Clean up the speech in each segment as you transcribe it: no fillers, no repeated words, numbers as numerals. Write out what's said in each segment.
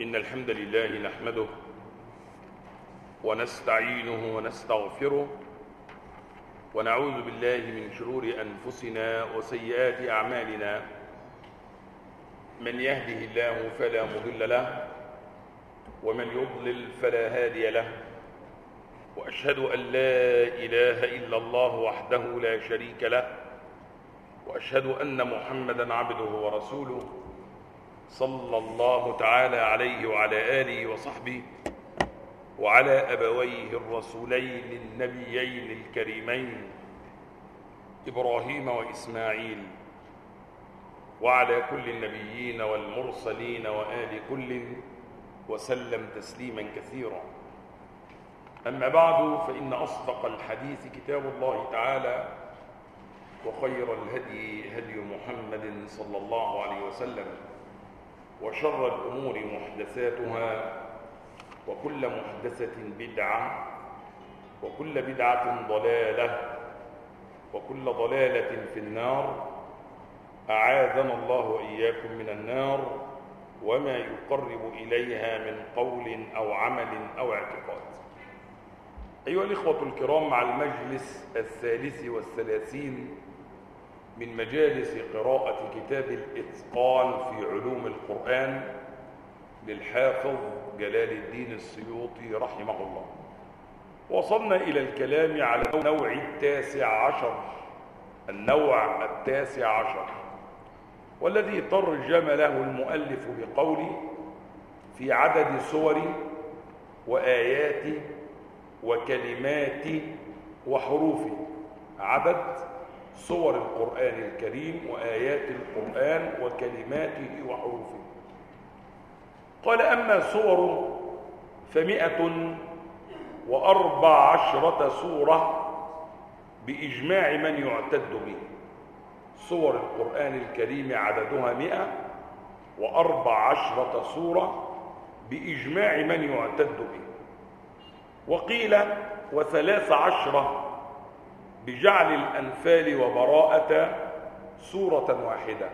إن الحمد لله نحمده ونستعينه ونستغفره ونعوذ بالله من شرور أنفسنا وسيئات أعمالنا. من يهده الله فلا مضل له ومن يضلل فلا هادي له، وأشهد أن لا إله إلا الله وحده لا شريك له، وأشهد أن محمدًا عبده ورسوله صلى الله تعالى عليه وعلى آله وصحبه وعلى أبويه الرسولين النبيين الكريمين إبراهيم وإسماعيل، وعلى كل النبيين والمرسلين وآل كل وسلم تسليما كثيرا. أما بعد، فإن أصدق الحديث كتاب الله تعالى، وخير الهدي هدي محمد صلى الله عليه وسلم، وشر الأمور محدثاتها، وكل محدثة بدعة، وكل بدعة ضلالة، وكل ضلالة في النار. أعاذنا الله وإياكم من النار وما يقرب إليها من قول أو عمل أو اعتقاد. أيها الإخوة الكرام، مع المجلس 33 من مجالس قراءة كتاب الإتقان في علوم القرآن للحافظ جلال الدين السيوطي رحمه الله، وصلنا إلى الكلام على النوع التاسع عشر، والذي ترجم له المؤلف بقوله: في عدد سور وآيات وكلمات وحروف. عدد سور القرآن الكريم وآيات القرآن وكلماته وحروفه. قال: أما سور ف114 سورة بإجماع من يعتد به. سور القرآن الكريم عددها 114 سورة بإجماع من يعتد به. وقيل: و13 بجعل الأنفال وبراءة سورة واحدة،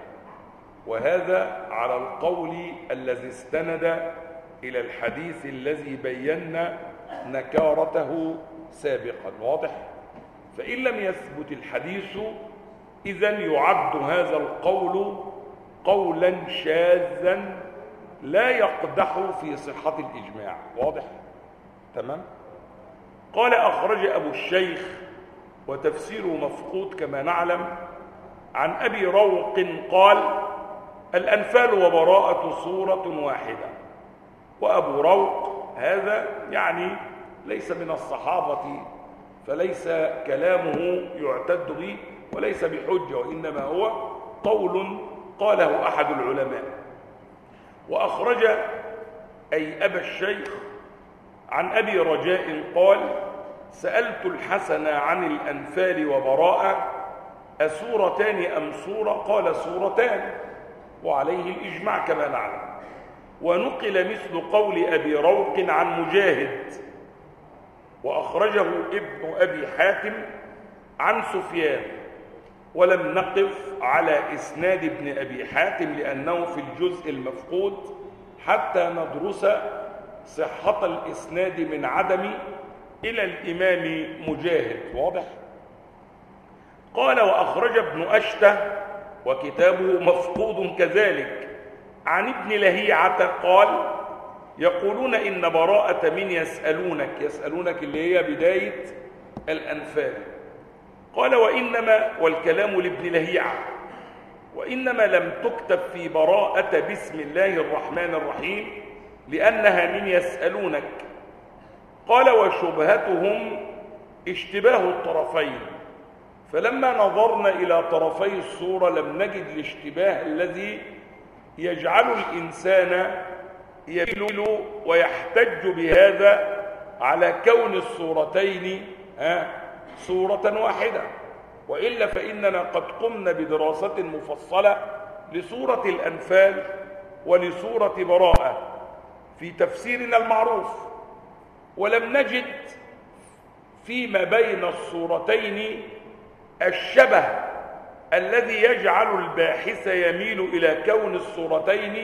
وهذا على القول الذي استند إلى الحديث الذي بينا نكارته سابقا. واضح؟ فإن لم يثبت الحديث، إذن يعد هذا القول قولا شاذا لا يقدح في صحة الإجماع. واضح؟ تمام؟ قال: أخرج أبو الشيخ، وتفسيره مفقود كما نعلم، عن أبي روق قال: الأنفال وبراءة سورة واحدة. وأبو روق هذا يعني ليس من الصحابة، فليس كلامه يعتد به وليس بحجة، وإنما هو قول قاله أحد العلماء. وأخرج أي أبا الشيخ عن أبي رجاء قال: سألت الحسن عن الأنفال وبراءة أسورتان أم سورة؟ قال: سورتان، وعليه الإجماع كما نعلم. ونقل مثل قول أبي روق عن مجاهد، وأخرجه ابن أبي حاتم عن سفيان، ولم نقف على إسناد ابن أبي حاتم لأنه في الجزء المفقود حتى ندرس صحة الإسناد من عدم إلى الإمام مجاهد. واضح؟ قال: وأخرج ابن أشته، وكتابه مفقود كذلك، عن ابن لهيعة قال: يقولون إن براءة من يسألونك اللي هي بداية الأنفال. قال: وإنما، والكلام لابن لهيعة، وإنما لم تكتب في براءة بسم الله الرحمن الرحيم لأنها من يسألونك. قال: وشبهتهم اشتباه الطرفين، فلما نظرنا إلى طرفي السورة لم نجد الاشتباه الذي يجعل الإنسان يميل ويحتج بهذا على كون السورتين سورة واحدة. وإلا فإننا قد قمنا بدراسة مفصلة لسورة الأنفال ولسورة براءة في تفسيرنا المعروف، ولم نجد فيما بين السورتين الشبه الذي يجعل الباحث يميل إلى كون السورتين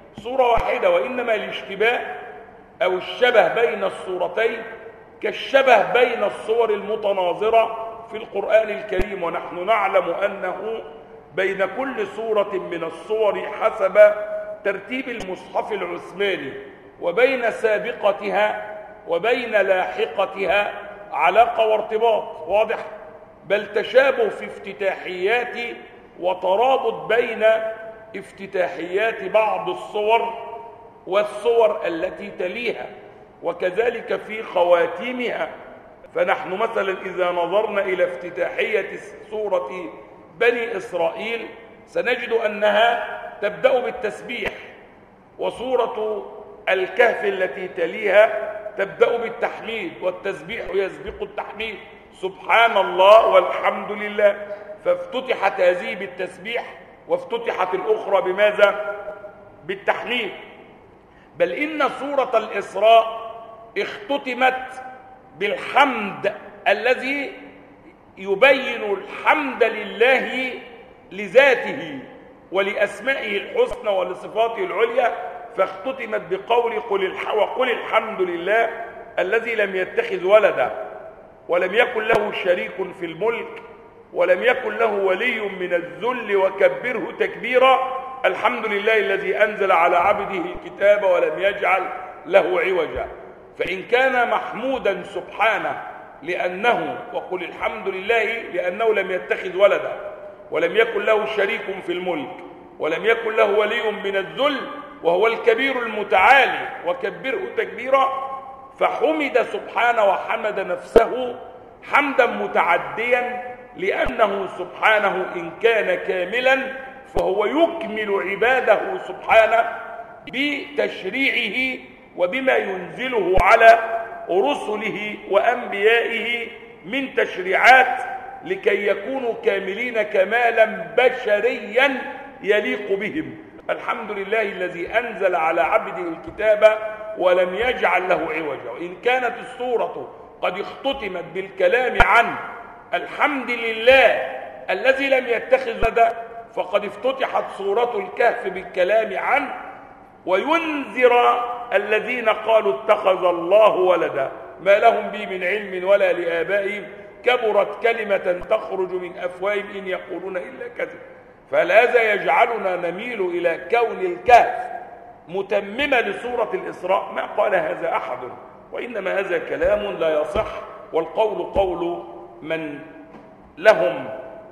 صورة واحدة، وإنما الاشتباه أو الشبه بين الصورتين كالشبه بين الصور المتناظرة في القرآن الكريم. ونحن نعلم أنه بين كل صورة من الصور حسب ترتيب المصحف العثماني وبين سابقتها وبين لاحقتها علاقة وارتباط واضح، بل تشابه في افتتاحيات وترابط بين افتتاحيات بعض الصور والصور التي تليها، وكذلك في خواتيمها. فنحن مثلا إذا نظرنا إلى افتتاحية سورة بني إسرائيل سنجد أنها تبدأ بالتسبيح، وسورة الكهف التي تليها تبدأ بالتحميد، والتسبيح يسبق التحميد، سبحان الله والحمد لله. فافتتحت هذه بالتسبيح وافتتحت الأخرى بماذا؟ بالتحميد. بل إن سورة الإسراء اختتمت بالحمد الذي يبين الحمد لله لذاته ولأسمائه الحسنى ولصفاته العليا، فاختتمت بقول وقل الحمد لله الذي لم يتخذ ولدا ولم يكن له شريك في الملك ولم يكن له ولي من الذل وكبره تكبيرا. الحمد لله الذي أنزل على عبده الكتاب ولم يجعل له عوجا. فإن كان محمودا سبحانه لأنه وقل الحمد لله لأنه لم يتخذ ولدا ولم يكن له شريك في الملك ولم يكن له ولي من الذل وهو الكبير المتعالي وكبره تكبيرا، فحمد سبحانه وحمد نفسه حمدا متعديا، لأنه سبحانه إن كان كاملا فهو يكمل عباده سبحانه بتشريعه وبما ينزله على رسله وأنبيائه من تشريعات لكي يكونوا كاملين كمالا بشريا يليق بهم. الحمد لله الذي أنزل على عبده الكتاب ولم يجعل له عوجا. وإن كانت السورة قد اختتمت بالكلام عن الحمد لله الذي لم يتخذ ولدا، فقد افتتحت سورة الكهف بالكلام عن وينذر الذين قالوا اتخذ الله ولدا ما لهم به من علم ولا لآبائهم كبرت كلمة تخرج من أفواههم إن يقولون إلا كذب. فهذا يجعلنا نميل إلى كون الكهف متممة لسورة الإسراء. ما قال هذا أحد، وإنما هذا كلام لا يصح، والقول قول من لهم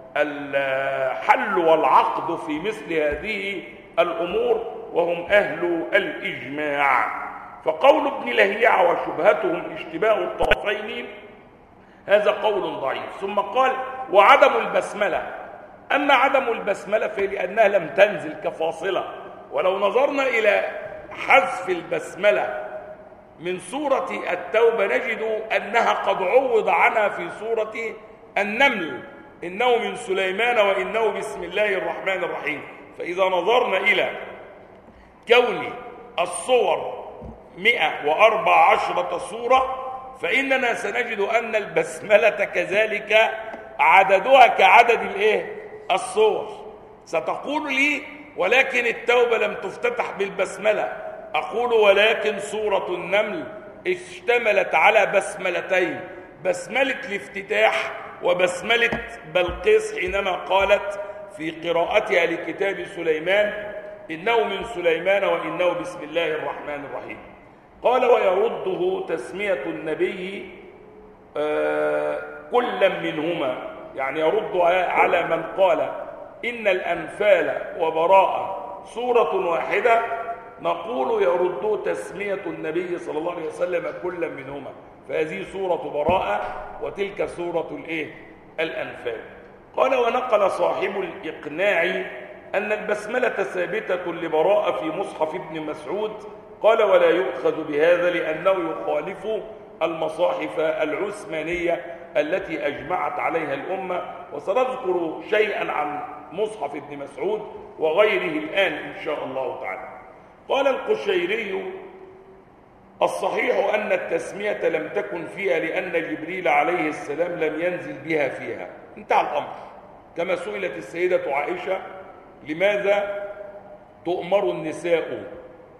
الحل والعقد في مثل هذه الأمور وهم أهل الإجماع. فقول ابن لهيعة وشبهتهم اشتباه الطرفين هذا قول ضعيف. ثم قال وعدم البسملة. أما عدم البسملة فلأنها لم تنزل كفاصلة، ولو نظرنا إلى حذف البسملة من سورة التوبة نجد أنها قد عوض عنها في سورة النمل، إنه من سليمان وإنه بسم الله الرحمن الرحيم. فإذا نظرنا إلى كون الصور 114 سورة فإننا سنجد أن البسملة كذلك عددها كعدد الصور. ستقول لي ولكن التوبة لم تفتتح بالبسملة. أقول ولكن سورة النمل اشتملت على بسملتين، بسملة الافتتاح وبسملة بلقيس حينما قالت في قراءتها لكتاب سليمان إنه من سليمان وإنه بسم الله الرحمن الرحيم. قال ويرده تسمية النبي كلا منهما، يعني يرد على من قال إن الأنفال وبراءة سورة واحدة، نقول يرد تسمية النبي صلى الله عليه وسلم كلا منهما، فهذه سورة براءة وتلك سورة الأنفال. قال ونقل صاحب الإقناع أن البسملة ثابتة لبراءة في مصحف ابن مسعود. قال ولا يؤخذ بهذا لأنه يخالف المصاحف العثمانية التي أجمعت عليها الأمة، وسنذكر شيئا عن مصحف ابن مسعود وغيره الآن إن شاء الله تعالى. قال القشيري الصحيح أن التسمية لم تكن فيها لأن جبريل عليه السلام لم ينزل بها فيها. انتهى الأمر. كما سئلت السيدة عائشة لماذا تؤمر النساء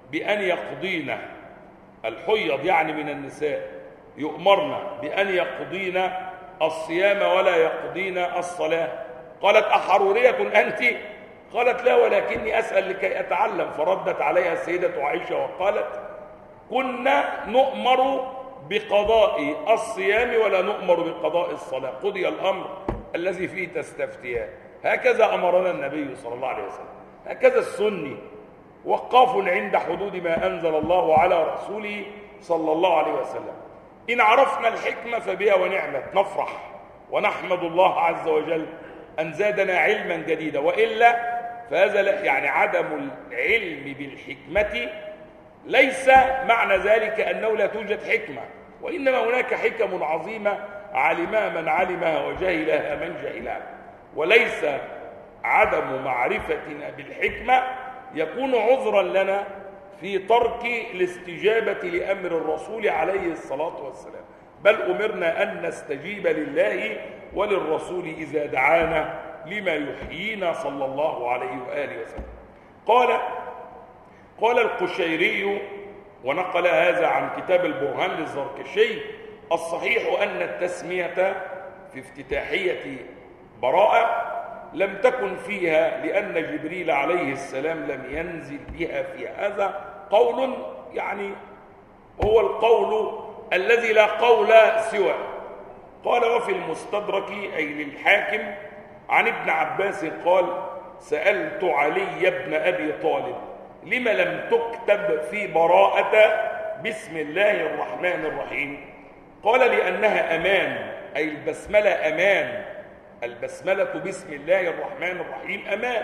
بأن يقضين الحيض يعني من النساء يؤمرن بأن يقضين الصيام ولا يقضين الصلاة. قالت أحرورية أنت؟ قالت لا، ولكني أسأل لكي أتعلم. فردت عليها السيدة عائشة وقالت كنا نؤمر بقضاء الصيام ولا نؤمر بقضاء الصلاة، قضي الأمر الذي فيه تستفتيان. هكذا أمرنا النبي صلى الله عليه وسلم، هكذا السني وقاف عند حدود ما أنزل الله على رسوله صلى الله عليه وسلم. إن عرفنا الحكمة فبها ونعمت، نفرح ونحمد الله عز وجل أن زادنا علما جديدا، وإلا فهذا يعني عدم العلم بالحكمة ليس معنى ذلك أنه لا توجد حكمة، وإنما هناك حكم عظيمة علمها من علمها وجهلها من جهلها، وليس عدم معرفتنا بالحكمة يكون عذرا لنا في ترك الاستجابة لأمر الرسول عليه الصلاة والسلام، بل أمرنا أن نستجيب لله وللرسول إذا دعانا لما يحيينا صلى الله عليه وآله وسلم. قال القشيري ونقل هذا عن كتاب البرهان للزركشي: الصحيح أن التسمية في افتتاحية براءة لم تكن فيها لأن جبريل عليه السلام لم ينزل بها في هذا قول، يعني هو القول الذي لا قول سواه. قال وفي المستدرك أي للحاكم عن ابن عباس قال: سألت علي بن أبي طالب لما لم تكتب في براءة بسم الله الرحمن الرحيم؟ قال: لأنها أمان، أي البسملة أمان، البسملة بسم الله الرحمن الرحيم أمان.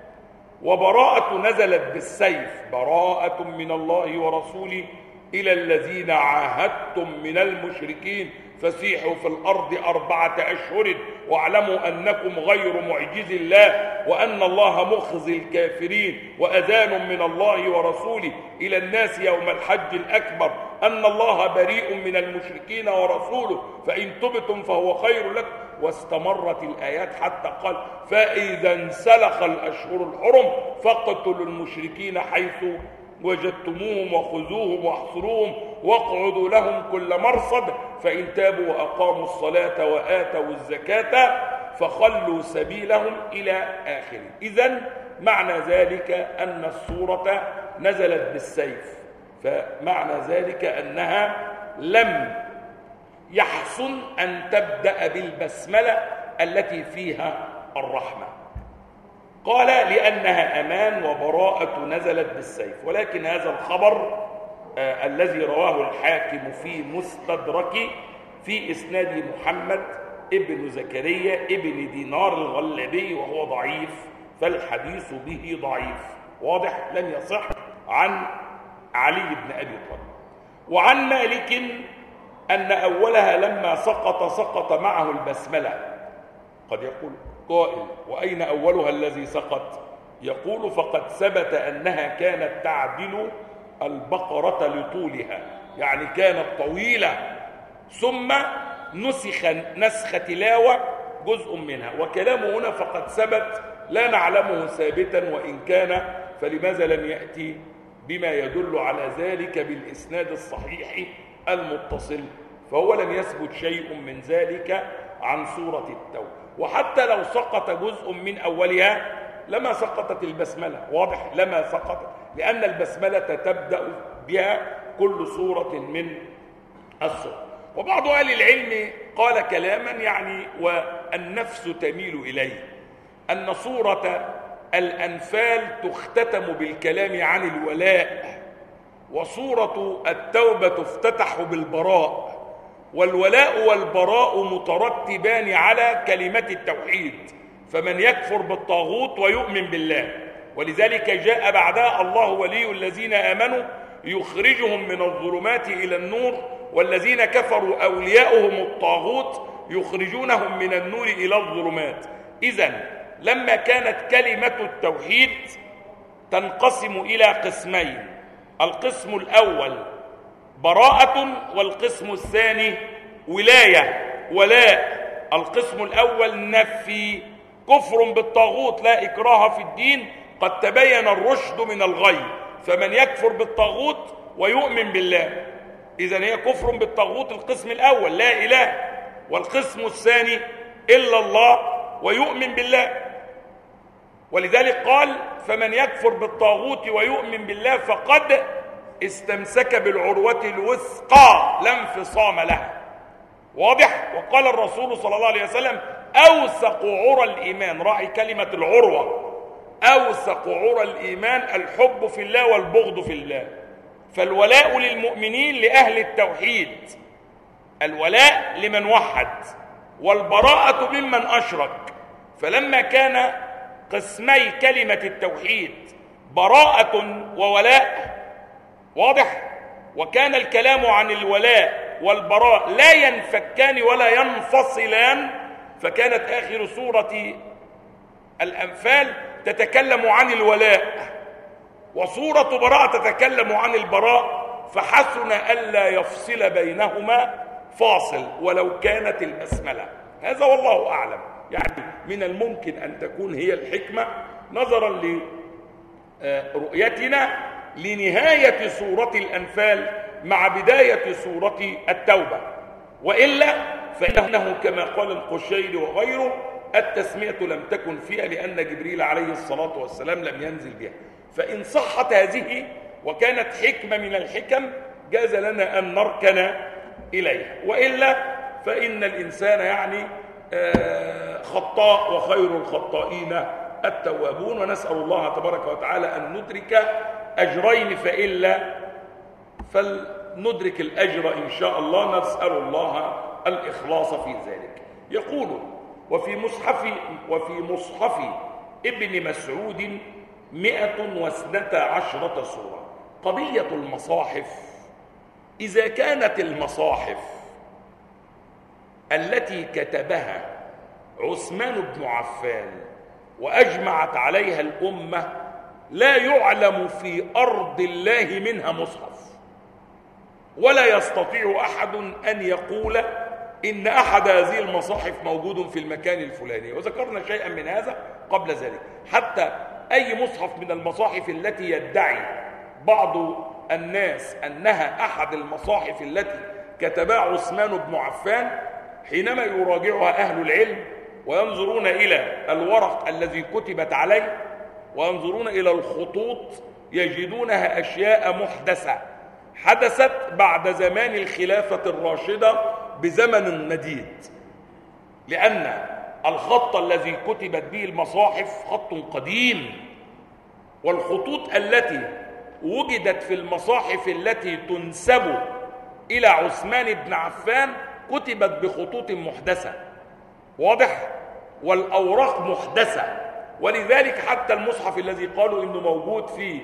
وبراءة نزلت بالسيف، براءة من الله ورسوله إلى الذين عاهدتم من المشركين فسيحوا في الأرض 4 أشهر واعلموا أنكم غير معجز الله وأن الله مخزي الكافرين، وأذان من الله ورسوله إلى الناس يوم الحج الأكبر أن الله بريء من المشركين ورسوله فإن تبتم فهو خير لكم. واستمرت الآيات حتى قال: فإذا انسلخ الأشهر الحرم فاقتلوا المشركين حيث وجدتموهم وخذوهم واحصروهم واقعدوا لهم كل مرصد فإن تابوا وأقاموا الصلاة وآتوا الزكاة فخلوا سبيلهم إلى آخره. إذن معنى ذلك أن السورة نزلت بالسيف، فمعنى ذلك أنها لم يحسن أن تبدأ بالبسملة التي فيها الرحمة. قال: لأنها أمان وبراءة نزلت بالسيف. ولكن هذا الخبر الذي رواه الحاكم في مستدرك في إسناد محمد ابن زكريا ابن دينار الغلبي وهو ضعيف، فالحديث به ضعيف واضح، لم يصح عن علي بن أبي طالب. وعن مالك أن أولها لما سقط معه البسملة. قد يقول قائل: وأين أولها الذي سقط؟ يقول: فقد ثبت أنها كانت تعدل البقرة لطولها، يعني كانت طويلة، ثم نسخ تلاوة جزء منها. وكلامه هنا فقد ثبت لا نعلمه ثابتا، وإن كان فلماذا لم يأتي بما يدل على ذلك بالإسناد الصحيح المتصل؟ فهو لم يثبت شيء من ذلك عن سورة التوبة. وحتى لو سقط جزء من أولها لما سقطت البسملة، واضح، لما سقطت، لأن البسملة تبدأ بها كل سورة من السور. وبعض أهل العلم قال كلاما يعني والنفس تميل إليه، أن سورة الأنفال تختتم بالكلام عن الولاء، وسورة التوبة تفتتح بالبراء، والولاء والبراء مترتبان على كلمة التوحيد، فمن يكفر بالطاغوت ويؤمن بالله. ولذلك جاء بعدها: الله ولي الذين آمنوا يخرجهم من الظلمات إلى النور والذين كفروا أولياؤهم الطاغوت يخرجونهم من النور إلى الظلمات. إذن لما كانت كلمة التوحيد تنقسم إلى قسمين: القسم الأول براءة، والقسم الثاني ولاء. القسم الأول نفي، كفر بالطاغوت لا إكراه في الدين، قد تبين الرشد من الغي. فمن يكفر بالطاغوت ويؤمن بالله. إذن هي كفر بالطاغوت القسم الأول لا إله، والقسم الثاني إلا الله ويؤمن بالله. ولذلك قال فمن يكفر بالطاغوت ويؤمن بالله فقد استمسك بالعروة الوثقى لا انفصام لها. واضح؟ وقال الرسول صلى الله عليه وسلم أوثق عرى الإيمان، راعي كلمة العروة، أوثق عرى الإيمان الحب في الله والبغض في الله. فالولاء للمؤمنين لأهل التوحيد، الولاء لمن وحد، والبراءة ممن أشرك. فلما كان قسمي كلمة التوحيد براءة وولاء، واضح؟ وكان الكلام عن الولاء والبراء لا ينفكان ولا ينفصلان، فكانت آخر سورة الأنفال تتكلم عن الولاء، وسورة براءة تتكلم عن البراء، فحسن ألا يفصل بينهما فاصل ولو كانت البسملة. هذا والله أعلم. يعني من الممكن أن تكون هي الحكمة نظرا لرؤيتنا لنهاية سورة الأنفال مع بداية سورة التوبة، وإلا فإنه كما قال القشيري وغيره التسمية لم تكن فيها لأن جبريل عليه الصلاة والسلام لم ينزل بها. فإن صحت هذه وكانت حكمة من الحكم جاز لنا أن نركن إليها، وإلا فإن الإنسان يعني خطاء وخير الخطائين التوابون، ونسأل الله تبارك وتعالى أن ندرك أجرين، فإلا فلندرك الأجر إن شاء الله. نسأل الله الإخلاص في ذلك. يقول وفي مصحف ابن مسعود 112 سورة. قضية المصاحف، إذا كانت المصاحف التي كتبها عثمان بن عفان وأجمعت عليها الأمة لا يعلم في أرض الله منها مصحف، ولا يستطيع أحد أن يقول إن أحد هذه المصاحف موجود في المكان الفلاني، وذكرنا شيئا من هذا قبل ذلك. حتى أي مصحف من المصاحف التي يدعي بعض الناس أنها أحد المصاحف التي كتبها عثمان بن عفان، حينما يراجعها أهل العلم وينظرون إلى الورق الذي كتبت عليه وينظرون إلى الخطوط يجدونها أشياء محدثة حدثت بعد زمان الخلافة الراشدة بزمن مديد، لأن الخط الذي كتبت به المصاحف خط قديم، والخطوط التي وجدت في المصاحف التي تنسب إلى عثمان بن عفان كتبت بخطوط محدثة، واضح؟ والأوراق محدثة. ولذلك حتى المصحف الذي قالوا إنه موجود في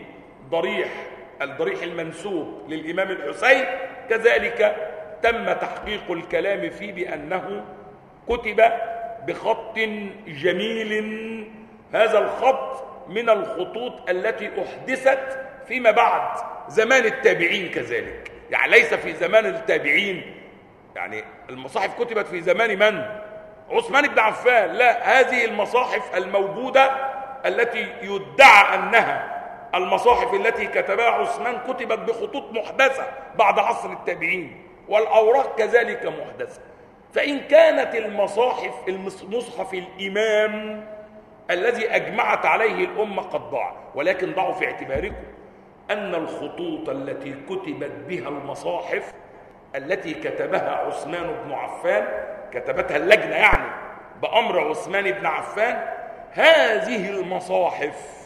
الضريح المنسوب للإمام الحسين كذلك تم تحقيق الكلام فيه بأنه كتب بخط جميل. هذا الخط من الخطوط التي أحدثت فيما بعد زمان التابعين كذلك، يعني ليس في زمان التابعين، يعني المصاحف كتبت في زمان من؟ عثمان بن عفان. لا، هذه المصاحف الموجودة التي يدعى أنها المصاحف التي كتبها عثمان كتبت بخطوط محدثة بعد عصر التابعين، والأوراق كذلك محدثة. فإن كانت المصاحف مصحف الإمام الذي أجمعت عليه الأمة قد ضاع، ولكن ضعوا في اعتباركم أن الخطوط التي كتبت بها المصاحف التي كتبها عثمان بن عفان، كتبتها اللجنة يعني بأمر عثمان بن عفان، هذه المصاحف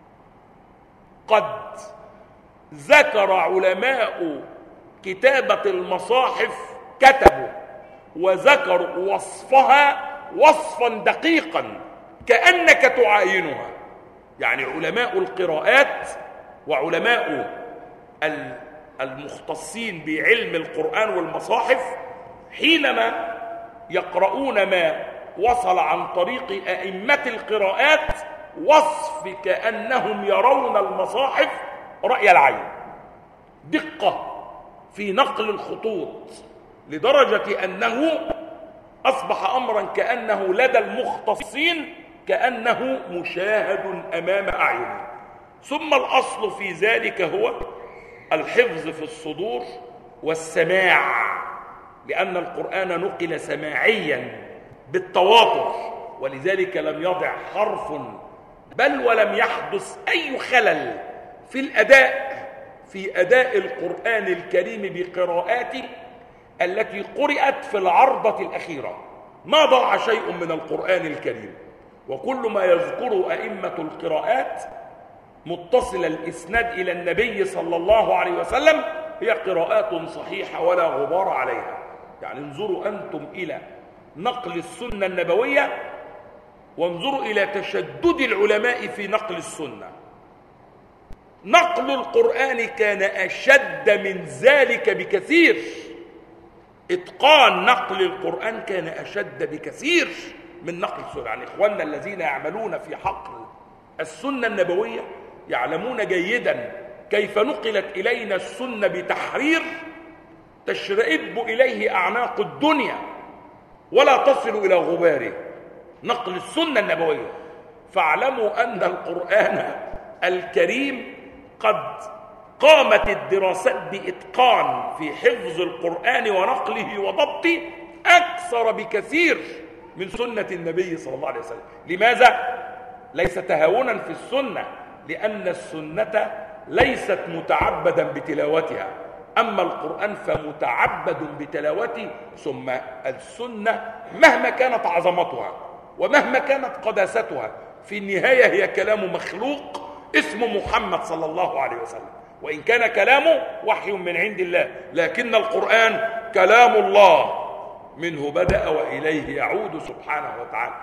قد ذكر علماء كتابة المصاحف كتبوا وذكروا وصفها وصفا دقيقا كأنك تعاينها. يعني علماء القراءات وعلماء المختصين بعلم القرآن والمصاحف حينما يقرؤون ما وصل عن طريق أئمة القراءات وصف كأنهم يرون المصاحف رأي العين، دقة في نقل الخطوط لدرجة أنه أصبح أمرا كأنه لدى المختصين كأنه مشاهد أمام أعينهم. ثم الأصل في ذلك هو الحفظ في الصدور والسماع، لأن القرآن نقل سماعيا بالتواتر، ولذلك لم يضع حرف بل ولم يحدث أي خلل في أداء القرآن الكريم بقراءاته التي قرأت في العرضة الأخيرة. ما ضاع شيء من القرآن الكريم، وكل ما يذكره أئمة القراءات متصل الإسناد إلى النبي صلى الله عليه وسلم هي قراءات صحيحة ولا غبار عليها. يعني انظروا أنتم إلى نقل السنة النبوية، وانظروا إلى تشدد العلماء في نقل السنة. نقل القرآن كان أشد من ذلك بكثير، إتقان نقل القرآن كان أشد بكثير من نقل السنة. يعني إخواننا الذين يعملون في حقل السنة النبوية يعلمون جيدا كيف نقلت إلينا السنة بتحرير تشرئب إليه أعناق الدنيا ولا تصل إلى غباره، نقل السنة النبوية. فاعلموا أن القرآن الكريم قد قامت الدراسات بإتقان في حفظ القرآن ونقله وضبطه أكثر بكثير من سنة النبي صلى الله عليه وسلم. لماذا؟ ليس تهاونا في السنة، لأن السنة ليست متعبدا بتلاوتها، أما القرآن فمتعبد بتلاوته. ثم السنة مهما كانت عظمتها ومهما كانت قداستها في النهاية هي كلام مخلوق اسمه محمد صلى الله عليه وسلم، وإن كان كلامه وحي من عند الله، لكن القرآن كلام الله منه بدأ وإليه يعود سبحانه وتعالى.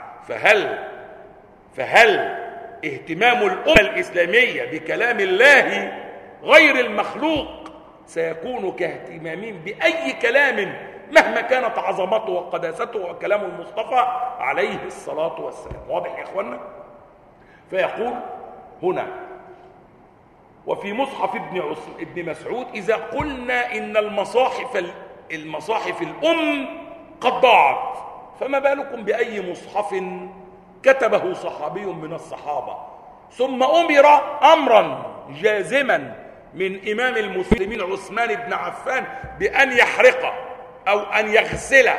فهل اهتمام الأمة الإسلامية بكلام الله غير المخلوق سيكون كاهتمامهم بأي كلام مهما كانت عظمته وقداسته وكلام المصطفى عليه الصلاة والسلام؟ واضح يا إخوانا؟ فيقول هنا: وفي مصحف ابن مسعود: إذا قلنا إن المصاحف الأم قد ضاعت، فما بالكم بأي مصحف كتبه صحابي من الصحابة ثم أمر أمرا جازما من إمام المسلمين عثمان بن عفان بأن يحرقه أو أن يغسله.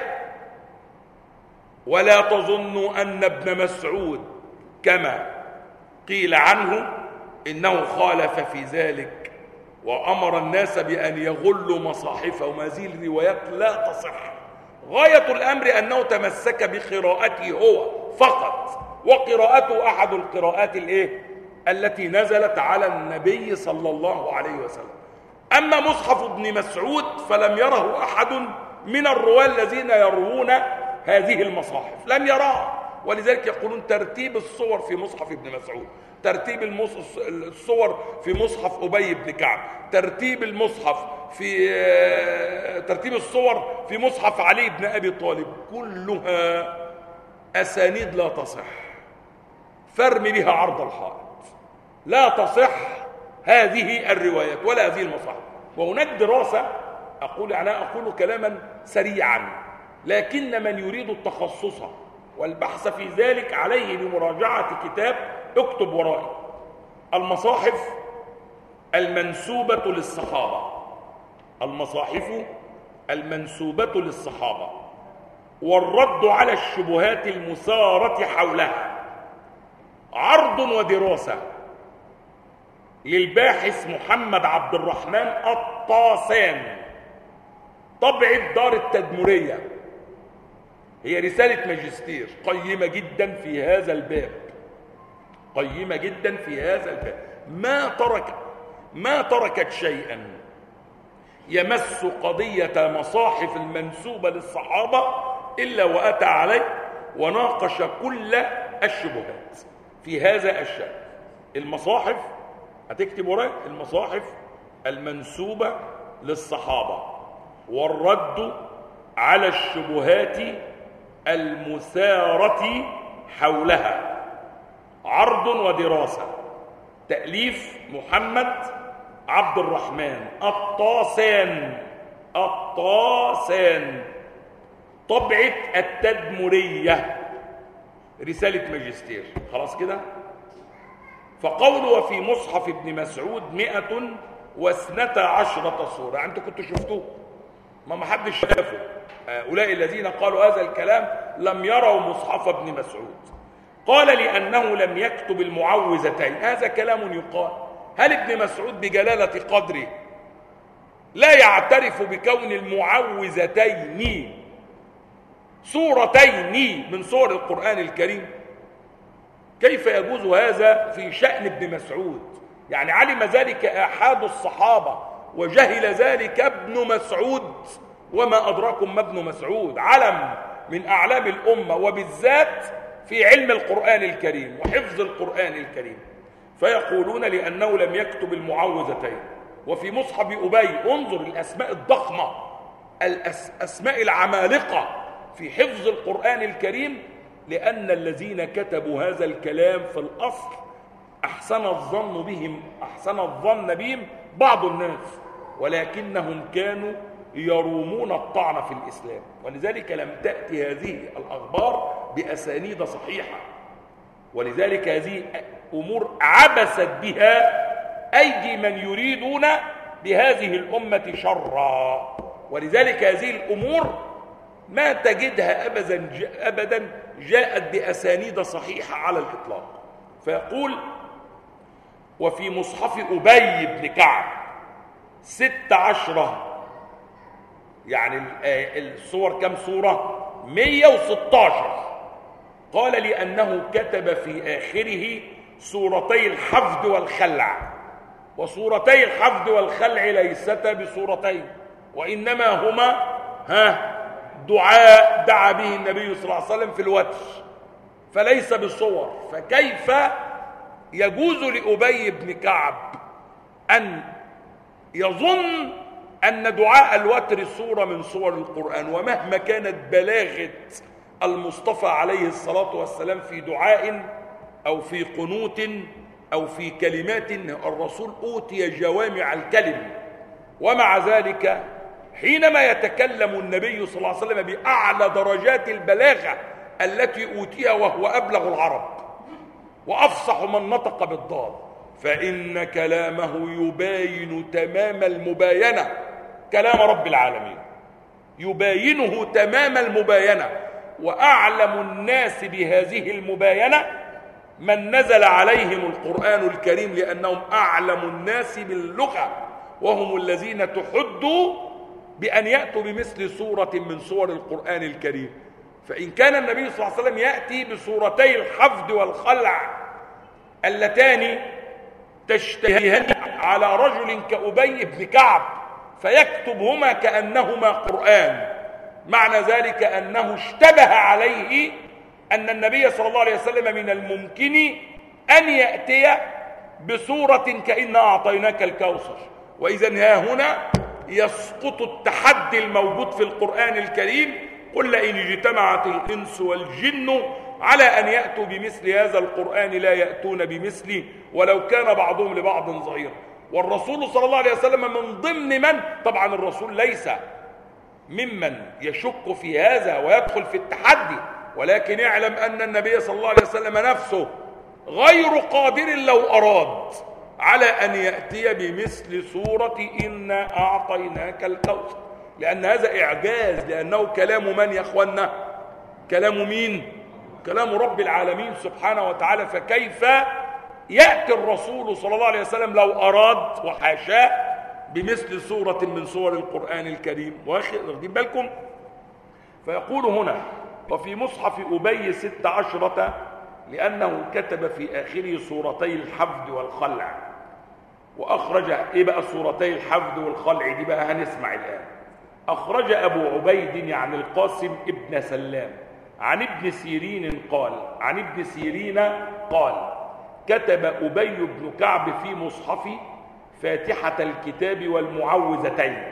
ولا تظنوا أن ابن مسعود كما قيل عنه إنه خالف في ذلك وأمر الناس بأن يغلوا مصاحفهم. هذه الروايات لا تصح. غاية الأمر أنه تمسك بقراءته هو فقط، وقراءته أحد القراءات التي نزلت على النبي صلى الله عليه وسلم. أما مصحف ابن مسعود فلم يره أحد من الرواة الذين يروون هذه المصاحف، لم يراه. ولذلك يقولون ترتيب الصور في مصحف ابن مسعود، ترتيب الصور في مصحف أبي بن كعب، ترتيب الصور في مصحف علي بن أبي طالب، كلها أسانيد لا تصح، فارمي بها عرض الحائط، لا تصح هذه الروايات ولا هذه المصاحف. وهناك دراسة، أقول كلاما سريعا، لكن من يريد التخصص والبحث في ذلك عليه بمراجعة كتاب، اكتب ورائي: المصاحف المنسوبة للصحابة، المصاحف المنسوبة للصحابة والرد على الشبهات المثارة حولها، عرض ودراسة للباحث محمد عبد الرحمن الطاسان، طبعة دار التدمرية. هي رسالة ماجستير قيمة جدا في هذا الباب، قيمة جدا في هذا الباب. ما تركت شيئا يمس قضية مصاحف المنسوبة للصحابة إلا وأتى عليه وناقش كل الشبهات في هذا الشأن. المصاحف، هتكتب وراء: المصاحف المنسوبة للصحابة والرد على الشبهات المثارة حولها، عرض ودراسة، تأليف محمد عبد الرحمن الطاسان، طبعة التدمرية، رسالة ماجستير. خلاص كده؟ فقوله وفي مصحف ابن مسعود 112 سورة. أنتوا كنتوا شفتوه، ما حدش شافه. أولئك الذين قالوا هذا الكلام لم يروا مصحف ابن مسعود. قال لأنه لم يكتب المعوذتين. هذا كلام يقال. هل ابن مسعود بجلالة قدره لا يعترف بكون المعوذتين سورتين من سور القرآن الكريم؟ كيف يجوز هذا في شأن ابن مسعود؟ يعني علم ذلك أحد الصحابة وجهل ذلك ابن مسعود، وما أدراكم ما ابن مسعود، علم من أعلام الأمة، وبالذات في علم القرآن الكريم وحفظ القرآن الكريم. فيقولون لأنه لم يكتب المعوذتين. وفي مصحف أبي، انظر الأسماء الضخمة، الأسماء العمالقة في حفظ القرآن الكريم، لأن الذين كتبوا هذا الكلام في الأصل أحسن الظن بهم بعض الناس، ولكنهم كانوا يرومون الطعن في الإسلام، ولذلك لم تأتي هذه الأخبار بأسانيد صحيحة. ولذلك هذه أمور عبست بها أيدي من يريدون بهذه الأمة شرا. ولذلك هذه الأمور ما تجدها أبدا جاءت بأسانيد صحيحة على الإطلاق. فيقول وفي مصحف أبي بن كعب 16، يعني الصور كم صورة؟ 116. قال لأنه كتب في آخره سورتي الحفد والخلع، وسورتي الحفد والخلع ليستا بسورتين، وإنما هما دعاء دعا به النبي صلى الله عليه وسلم في الوتر، فليس بالصور. فكيف يجوز لأبي بن كعب أن يظن أن دعاء الوتر صورة من صور القرآن؟ ومهما كانت بلاغة المصطفى عليه الصلاة والسلام في دعاء أو في قنوت أو في كلمات، الرسول أوتي جوامع الكلم، ومع ذلك حينما يتكلم النبي صلى الله عليه وسلم بأعلى درجات البلاغة التي أوتيها، وهو أبلغ العرب وأفصح من نطق بالضاد، فإن كلامه يباين تمام المباينة، كلام رب العالمين يباينه تمام المباينة. وأعلم الناس بهذه المباينة من نزل عليهم القرآن الكريم، لأنهم أعلم الناس باللغة، وهم الذين تحدوا بأن يأتوا بمثل سورة من سور القرآن الكريم. فإن كان النبي صلى الله عليه وسلم يأتي بسورتي الحفد والخلع اللتان تشتهيان على رجل كأبي بن كعب فيكتبهما كأنهما قرآن، معنى ذلك أنه اشتبه عليه أن النبي صلى الله عليه وسلم من الممكن أن يأتي بسورة كأن أعطيناك الكوثر. وإذا ها هنا يسقط التحدي الموجود في القرآن الكريم: قل إن اجتمعت الإنس والجن على أن يأتوا بمثل هذا القرآن لا يأتون بمثله ولو كان بعضهم لبعض ظهيرا. والرسول صلى الله عليه وسلم من ضمن من، طبعا الرسول ليس ممن يشك في هذا ويدخل في التحدي، ولكن اعلم أن النبي صلى الله عليه وسلم نفسه غير قادر لو أراد على أن يأتي بمثل سورة إنا أعطيناك الكوثر، لأن هذا إعجاز، لأنه كلام من يا أخوانا؟ كلام مين؟ كلام رب العالمين سبحانه وتعالى. فكيف يأتي الرسول صلى الله عليه وسلم لو أراد وحاشاه بمثل سورة من سور القرآن الكريم؟ واخدين بالكم؟ فيقول هنا وفي مصحف أبي 16 لأنه كتب في آخره سورتي الحفد والخلع. وأخرج إيه بقى سورتي الحفد والخلع دي بقى؟ هنسمع الآن. أخرج أبو عبيد يعني القاسم ابن سلام عن ابن سيرين قال كتب أبي بن كعب في مصحف فاتحة الكتاب والمعوذتين: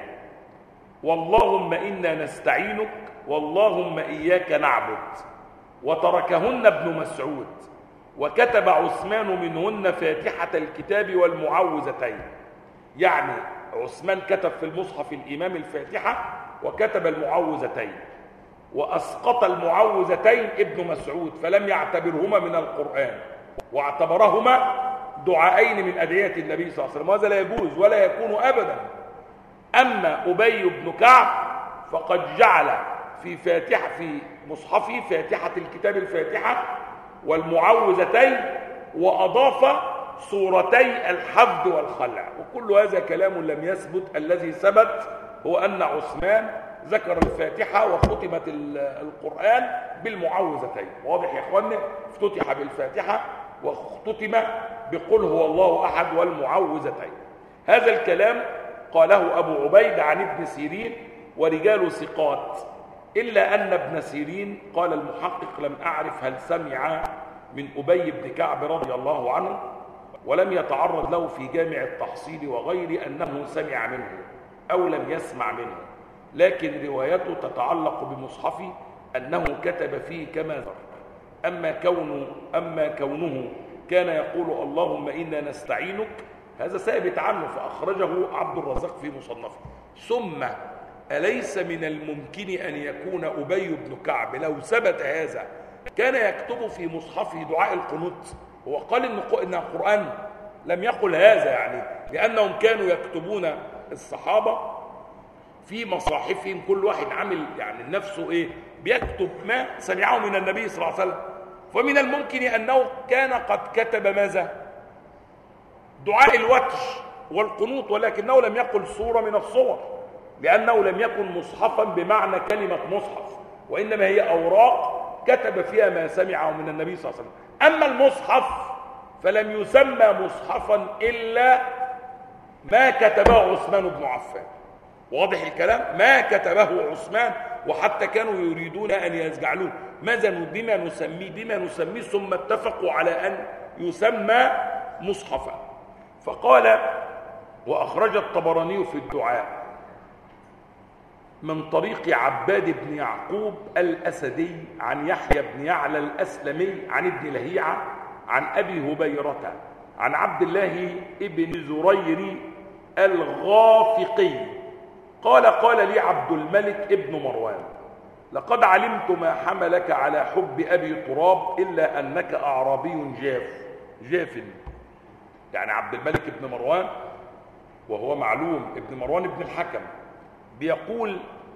واللهم إنا نستعينك واللهم إياك نعبد. وتركهن ابن مسعود، وكتب عثمان منهن فاتحة الكتاب والمعوذتين. يعني عثمان كتب في المصحف الإمام الفاتحة وكتب المعوذتين، وأسقط المعوذتين ابن مسعود فلم يعتبرهما من القرآن واعتبرهما دعائين من أدعية النبي صلى الله عليه وسلم، وهذا لا يجوز ولا يكون أبدا. أما أبي بن كعب فقد جعل في مصحفه فاتحة الكتاب الفاتحة والمعوذتين، وأضاف سورتي الحفظ والخلع، وكل هذا كلام لم يثبت. الذي ثبت هو أن عثمان ذكر الفاتحة وختمت القرآن بالمعوذتين. واضح يا إخواني؟ افتتح بالفاتحة واختتم بقل هو الله أحد والمعوذتين. هذا الكلام قاله أبو عبيد عن ابن سيرين ورجال ثقات، إلا أن ابن سيرين قال المحقق لم أعرف هل سمع من أبي بن كعب رضي الله عنه، ولم يتعرض له في جامع التحصيل وغير أنه سمع منه أو لم يسمع منه، لكن روايته تتعلق بمصحفه أنه كتب فيه كما ذكر. أما كونه كان يقول اللهم إنا نستعينك هذا ثابت عنه، فأخرجه عبد الرزاق في مصنفه. ثم أليس من الممكن أن يكون أبي بن كعب لو ثبت هذا كان يكتب في مصحفه دعاء القنوت؟ هو قال إن القرآن لم يقل هذا، يعني لأنهم كانوا يكتبون الصحابة في مصاحفهم كل واحد عامل يعني نفسه إيه بيكتب ما سمعه من النبي صلى الله عليه وسلم، فمن الممكن أنه كان قد كتب ماذا؟ دعاء الوتر والقنوت، ولكنه لم يقل صورة من الصور، لأنه لم يكن مصحفا بمعنى كلمة مصحف، وإنما هي أوراق كتب فيها ما سمعه من النبي صلى الله عليه وسلم. أما المصحف فلم يسمى مصحفا إلا ما كتبه عثمان بن عفان. واضح الكلام؟ ما كتبه عثمان، وحتى كانوا يريدون أن يجعلوه ماذا بما نسميه ثم اتفقوا على أن يسمى مصحفا. فقال وأخرج الطبراني في الدعاء من طريق عباد بن يعقوب الأسدي عن يحيى بن يعلى الأسلمي عن ابن لهيعة عن أبي هبيرة عن عبد الله ابن زرير الغافقي قال لي عبد الملك ابن مروان لقد علمت ما حملك على حب أبي تراب إلا أنك أعرابي جاف. يعني عبد الملك ابن مروان وهو معلوم ابن مروان ابن الحكم بيقول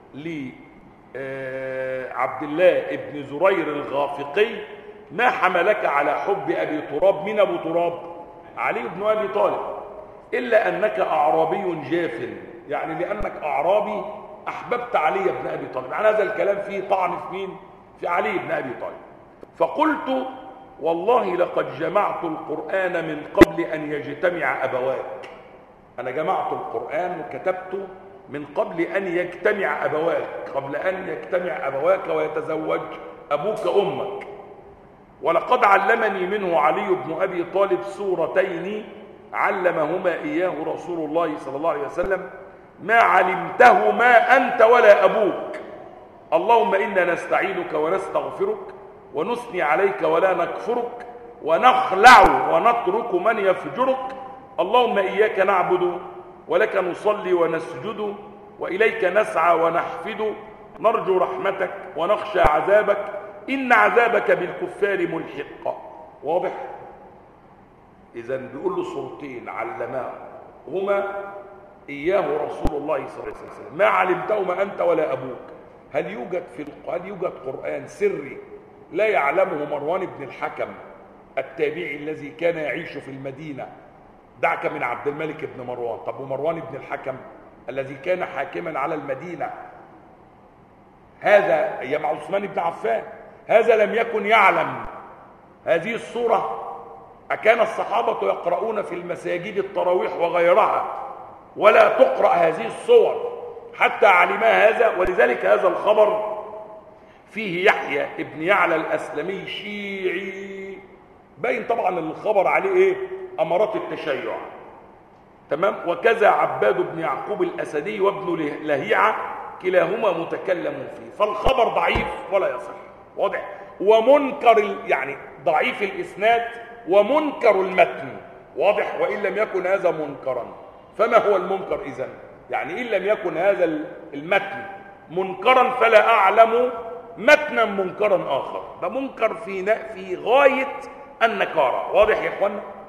لعبد الله ابن زرير الغافقي ما حملك على حب أبي تراب؟ من أبو تراب؟ علي بن أبي طالب. إلا أنك أعرابي جاف، يعني لأنك أعرابي أحببت علي بن أبي طالب. يعني هذا الكلام فيه طعن في مين؟ في علي بن أبي طالب. فقلت والله لقد جمعت القرآن من قبل أن يجتمع أبواك. أنا جمعت القرآن وكتبته من قبل أن يجتمع أبواك، قبل أن يجتمع أبواك ويتزوج أبوك أمك. ولقد علمني منه علي بن أبي طالب سورتين علمهما إياه رسول الله صلى الله عليه وسلم ما علمتهما أنت ولا أبوك. اللهم إنا نستعينك ونستغفرك ونثني عليك ولا نكفرك ونخلع ونترك من يفجرك. اللهم إياك نعبد ولك نصلي ونسجد وإليك نسعى ونحفد نرجو رحمتك ونخشى عذابك إن عذابك بالكفار ملحق. واضح؟ إذا بيقول له صورتين علماه هما إياه رسول الله صلى الله عليه وسلم ما علمتهما أنت ولا أبوك. هل يوجد قرآن سري لا يعلمه مروان بن الحكم التابعي الذي كان يعيش في المدينة؟ دعك من عبد الملك بن مروان. طب ومروان بن الحكم الذي كان حاكما على المدينة هذا أيام عثمان بن عفان، هذا لم يكن يعلم هذه السورة؟ أكان الصحابة يقرؤون في المساجد التراويح وغيرها ولا تقرأ هذه الصور حتى علمها هذا؟ ولذلك هذا الخبر فيه يحيى ابن يعلى الأسلمي شيعي، باين طبعا الخبر عليه ايه؟ أمارات التشيع. تمام. وكذا عباد بن يعقوب الأسدي وابن لهيعة كلاهما متكلم فيه، فالخبر ضعيف ولا يصح. واضح؟ ومنكر يعني ضعيف الإسناد ومنكر المتن. واضح؟ وإن لم يكن هذا منكرا فما هو المنكر إذن؟ يعني إن لم يكن هذا المتن منكرا فلا أعلم متنا منكرا آخر. ده منكر في غاية النكارة. واضح يا إخوانا؟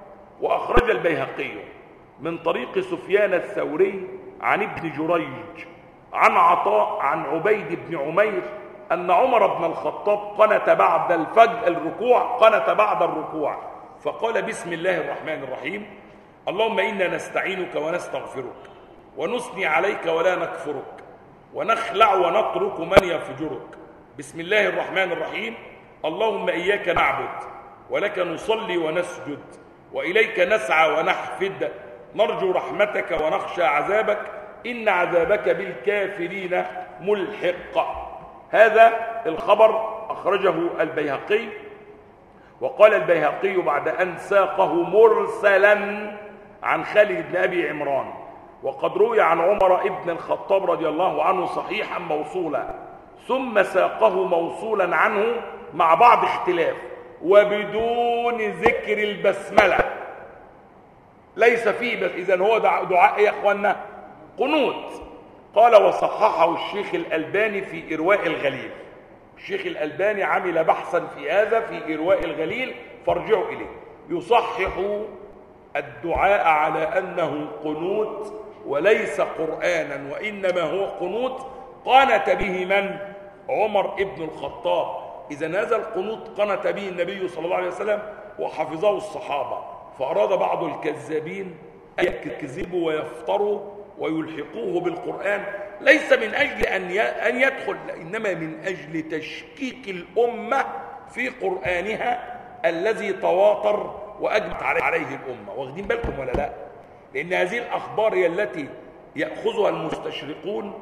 وأخرج البيهقي من طريق سفيان الثوري عن ابن جريج عن عطاء عن عبيد بن عمير أن عمر بن الخطاب قنت بعد بعد الركوع فقال بسم الله الرحمن الرحيم اللهم إنا نستعينك ونستغفرك ونثني عليك ولا نكفرك ونخلع ونترك من يفجرك. بسم الله الرحمن الرحيم اللهم إياك نعبد ولك نصلي ونسجد وإليك نسعى ونحفد نرجو رحمتك ونخشى عذابك إن عذابك بالكافرين ملحق. هذا الخبر أخرجه البيهقي. وقال البيهقي بعد أن ساقه مرسلا عن خالد بن أبي عمران وقد روي عن عمر بن الخطاب رضي الله عنه صحيحا موصولا ثم ساقه موصولا عنه مع بعض اختلاف وبدون ذكر البسملة ليس فيه إذن هو دعاء يا أخوانا قنوت. قال وصححه الشيخ الألباني في إرواء الغليل. الشيخ الألباني عمل بحثا في هذا في إرواء الغليل فارجعوا إليه. يصحح الدعاء على أنه قنوت وليس قرآنا وإنما هو قنوت قنت به من؟ عمر ابن الخطاب. إذن هذا القنوت قنت به النبي صلى الله عليه وسلم وحفظه الصحابة. فأراد بعض الكذابين أن يكذبوا ويفتروا ويلحقوه بالقرآن ليس من أجل أن يدخل إنما من أجل تشكيك الأمة في قرآنها الذي تواتر وأجمعت عليه الأمة. واخدين بالكم ولا لا؟ لأن هذه الأخبار هي التي يأخذها المستشرقون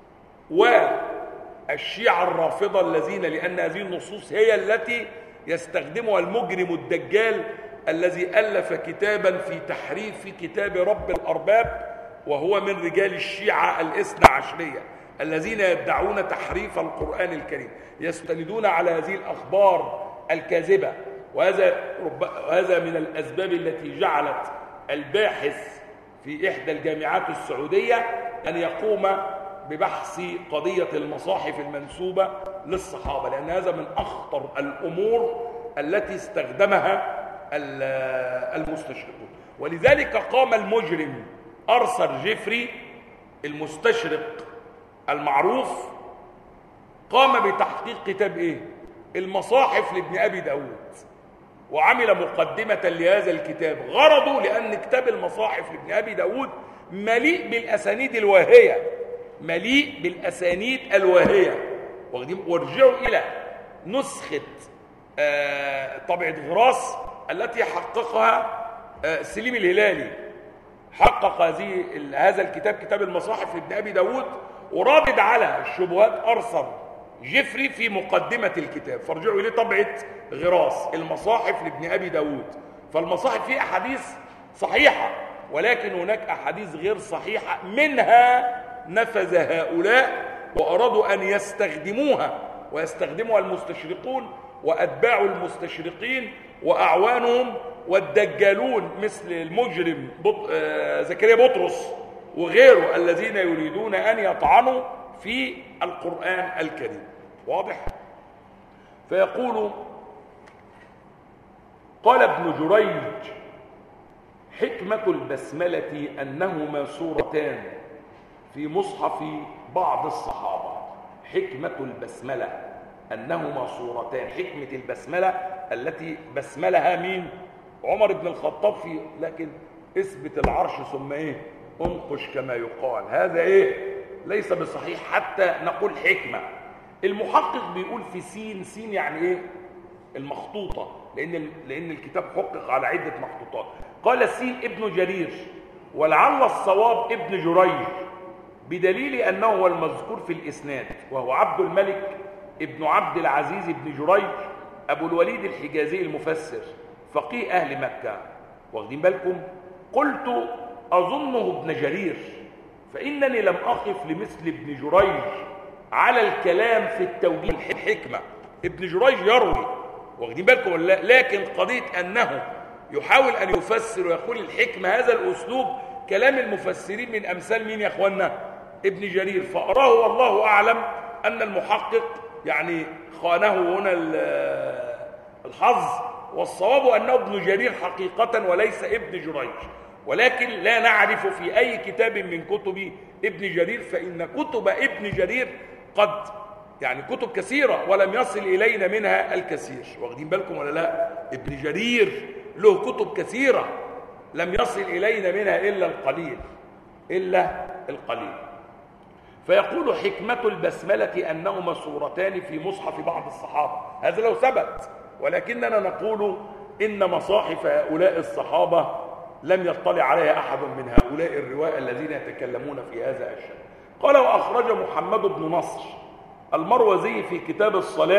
والشيعة الرافضة الذين لأن هذه النصوص هي التي يستخدمها المجرم الدجال الذي ألف كتابا في تحريف كتاب رب الأرباب وهو من رجال الشيعة الاثنى عشرية الذين يدعون تحريف القرآن الكريم يستندون على هذه الأخبار الكاذبة. وهذا من الأسباب التي جعلت الباحث في إحدى الجامعات السعودية أن يقوم ببحث قضية المصاحف المنسوبة للصحابة لأن هذا من أخطر الأمور التي استخدمها المستشرقون. ولذلك قام المجرم أرثر جيفري المستشرق المعروف قام بتحقيق كتاب إيه؟ المصاحف لابن أبي داود وعمل مقدمة لهذا الكتاب. غرضه لأن كتاب المصاحف لابن أبي داود مليء بالأسانيد الواهية وارجعوا إلى نسخة طبعة غراس التي حققها سليم الهلالي. حقق هذا الكتاب كتاب المصاحف لابن أبي داود ورادد على الشبهات أرثر جيفري في مقدمة الكتاب. فارجعوا إليه طبعة غراس المصاحف لابن أبي داود. فالمصاحف فيها أحاديث صحيحة ولكن هناك أحاديث غير صحيحة منها نفذ هؤلاء وأرادوا أن ويستخدموها المستشرقون وأتباع المستشرقين وأعوانهم والدجالون مثل المجرم زكريا بطرس وغيره الذين يريدون أن يطعنوا في القرآن الكريم. واضح؟ فيقول قال ابن جريج حكمة البسملة أنهما سورتان في مصحف بعض الصحابة. حكمة البسملة أنهما سورتان. حكمة البسملة التي بسملها مين؟ عمر بن الخطاب لكن اثبت العرش ثم انقش كما يقال. هذا ليس بصحيح حتى نقول حكمة. المحقق بيقول في سين يعني المخطوطة لأن الكتاب حقق على عدة مخطوطات. قال سين ابن جرير ولعل الصواب ابن جريج بدليل أنه هو المذكور في الإسناد وهو عبد الملك ابن عبد العزيز بن جريج أبو الوليد الحجازي المفسر فقيه أهل مكة. واخدين بالكم؟ قلت أظنه ابن جرير فإنني لم أقف لمثل ابن جريج على الكلام في التوجيه الحكمة. ابن جريج يروي واخدين بالكم ولا لا؟ لكن قضية أنه يحاول أن يفسر ويقول الحكمة هذا الأسلوب كلام المفسرين من أمثال مين يا أخوانا؟ ابن جرير. فأراه والله أعلم أن المحقق يعني خانه هنا الحظ والصواب أنه ابن جرير حقيقة وليس ابن جريج، ولكن لا نعرف في أي كتاب من كتب ابن جرير، فإن كتب ابن جرير قد يعني كتب كثيرة ولم يصل إلينا منها الكثير. واخدين بالكم ولا لا؟ ابن جرير له كتب كثيرة لم يصل إلينا منها إلا القليل. فيقول حكمة البسملة أنهما سورتان في مصحف بعض الصحابة، هذا لو ثبت، ولكننا نقول إن مصاحف هؤلاء الصحابة لم يطلع عليها أحد من هؤلاء الرواة الذين يتكلمون في هذا الشأن. قال وأخرج محمد بن نصر المروزي في كتاب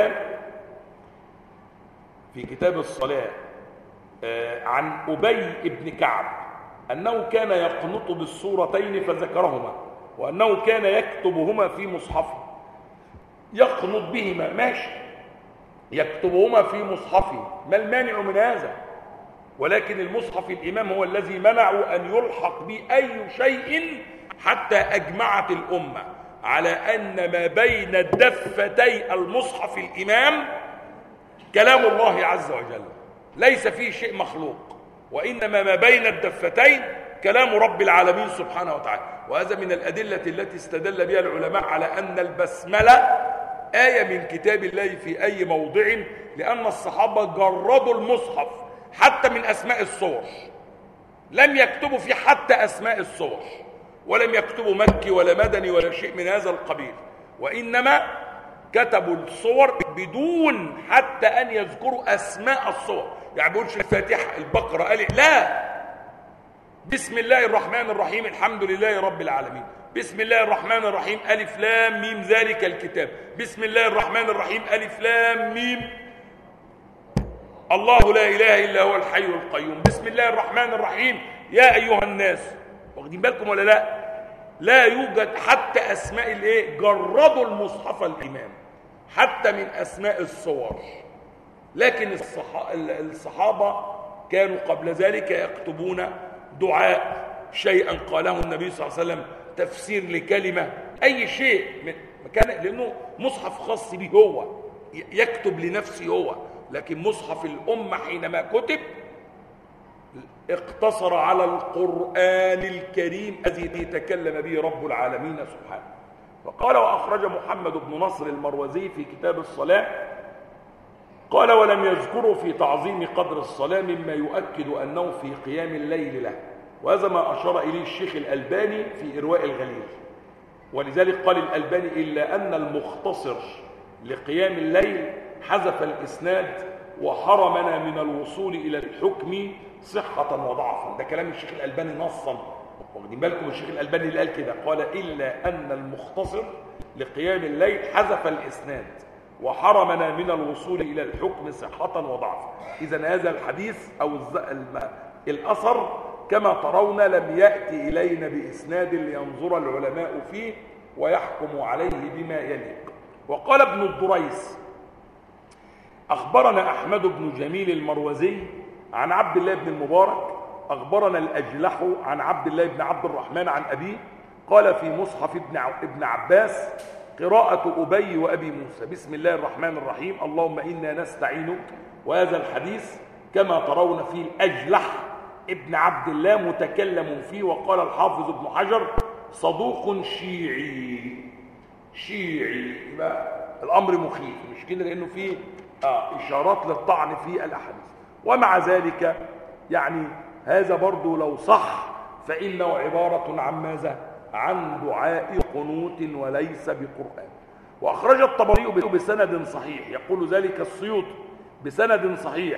الصلاة عن أبي بن كعب أنه كان يقنط بالسورتين فذكرهما، وأنه كان يكتبهما في مصحفه. يقنط بهما ماشي، يكتبهما في مصحفه، ما المانع من هذا؟ ولكن المصحف الإمام هو الذي منعوا أن يلحق به أي شيء، حتى أجمعت الأمة على أن ما بين دفتي المصحف الإمام كلام الله عز وجل، ليس فيه شيء مخلوق، وإنما ما بين الدفتين كلام رب العالمين سبحانه وتعالى. وهذا من الأدلة التي استدل بها العلماء على أن البسملة آية من كتاب الله في أي موضع، لأن الصحابة جردوا المصحف حتى من أسماء الصور، لم يكتبوا فيه حتى أسماء الصور، ولم يكتبوا مكي ولا مدني ولا شيء من هذا القبيل، وإنما كتبوا الصور بدون حتى أن يذكروا أسماء الصور. يعني بيقولش الفاتحة البقرة لا، بسم الله الرحمن الرحيم الحمد لله رب العالمين، بسم الله الرحمن الرحيم ألف لام ميم ذلك الكتاب، بسم الله الرحمن الرحيم ألف لام ميم الله لا إله إلا هو الحي القيوم، بسم الله الرحمن الرحيم يا أيها الناس. واخدين بالكم ولا لا؟ لا يوجد حتى أسماء جردوا المصحف الإمام حتى من أسماء الصور. لكن الصحابة كانوا قبل ذلك يكتبون دعاء، شيئا قاله النبي صلى الله عليه وسلم، تفسير لكلمة، أي شيء لأنه مصحف خاص به هو، يكتب لنفسه هو. لكن مصحف الأمة حينما كتب اقتصر على القرآن الكريم الذي تكلم به رب العالمين سبحانه. فقال وأخرج محمد بن نصر المروزي في كتاب الصلاة قال ولم يذكروا في تعظيم قدر الصلاة مما يؤكد أنه في قيام الليل له، وهذا ما أشار إليه الشيخ الألباني في إرواء الغليل. ولذلك قال الألباني إلا أن المختصر لقيام الليل حذف الإسناد وحرمنا من الوصول إلى الحكم صحة وضعفا. ده كلام الشيخ الألباني نصا، واخدين بالكم؟ الشيخ الألباني اللي قال كده، قال إلا أن المختصر لقيام الليل حذف الإسناد وحرمنا من الوصول إلى الحكم صحة وضعفا. إذن هذا الحديث أو الأثر كما ترون لم يأتي إلينا بإسناد لينظر العلماء فيه ويحكم عليه بما يليق. وقال ابن الدريس أخبرنا أحمد بن جميل المروزي عن عبد الله بن المبارك أخبرنا الأجلح عن عبد الله بن عبد الرحمن عن أبيه قال في مصحف ابن عباس قراءة أبي وأبي موسى بسم الله الرحمن الرحيم اللهم إنا نستعينك. وهذا الحديث كما ترون فيه الأجلح ابن عبد الله متكلم فيه. وقال الحافظ ابن حجر صدوق شيعي. يبقى الأمر مخيف مش كده، لأنه فيه إشارات للطعن في الأحاديث. ومع ذلك يعني هذا برضو لو صح فإنه عبارة عن ماذا؟ عن دعاء قنوت وليس بقرآن. وأخرج الطبري بسند صحيح، يقول ذلك السيوطي بسند صحيح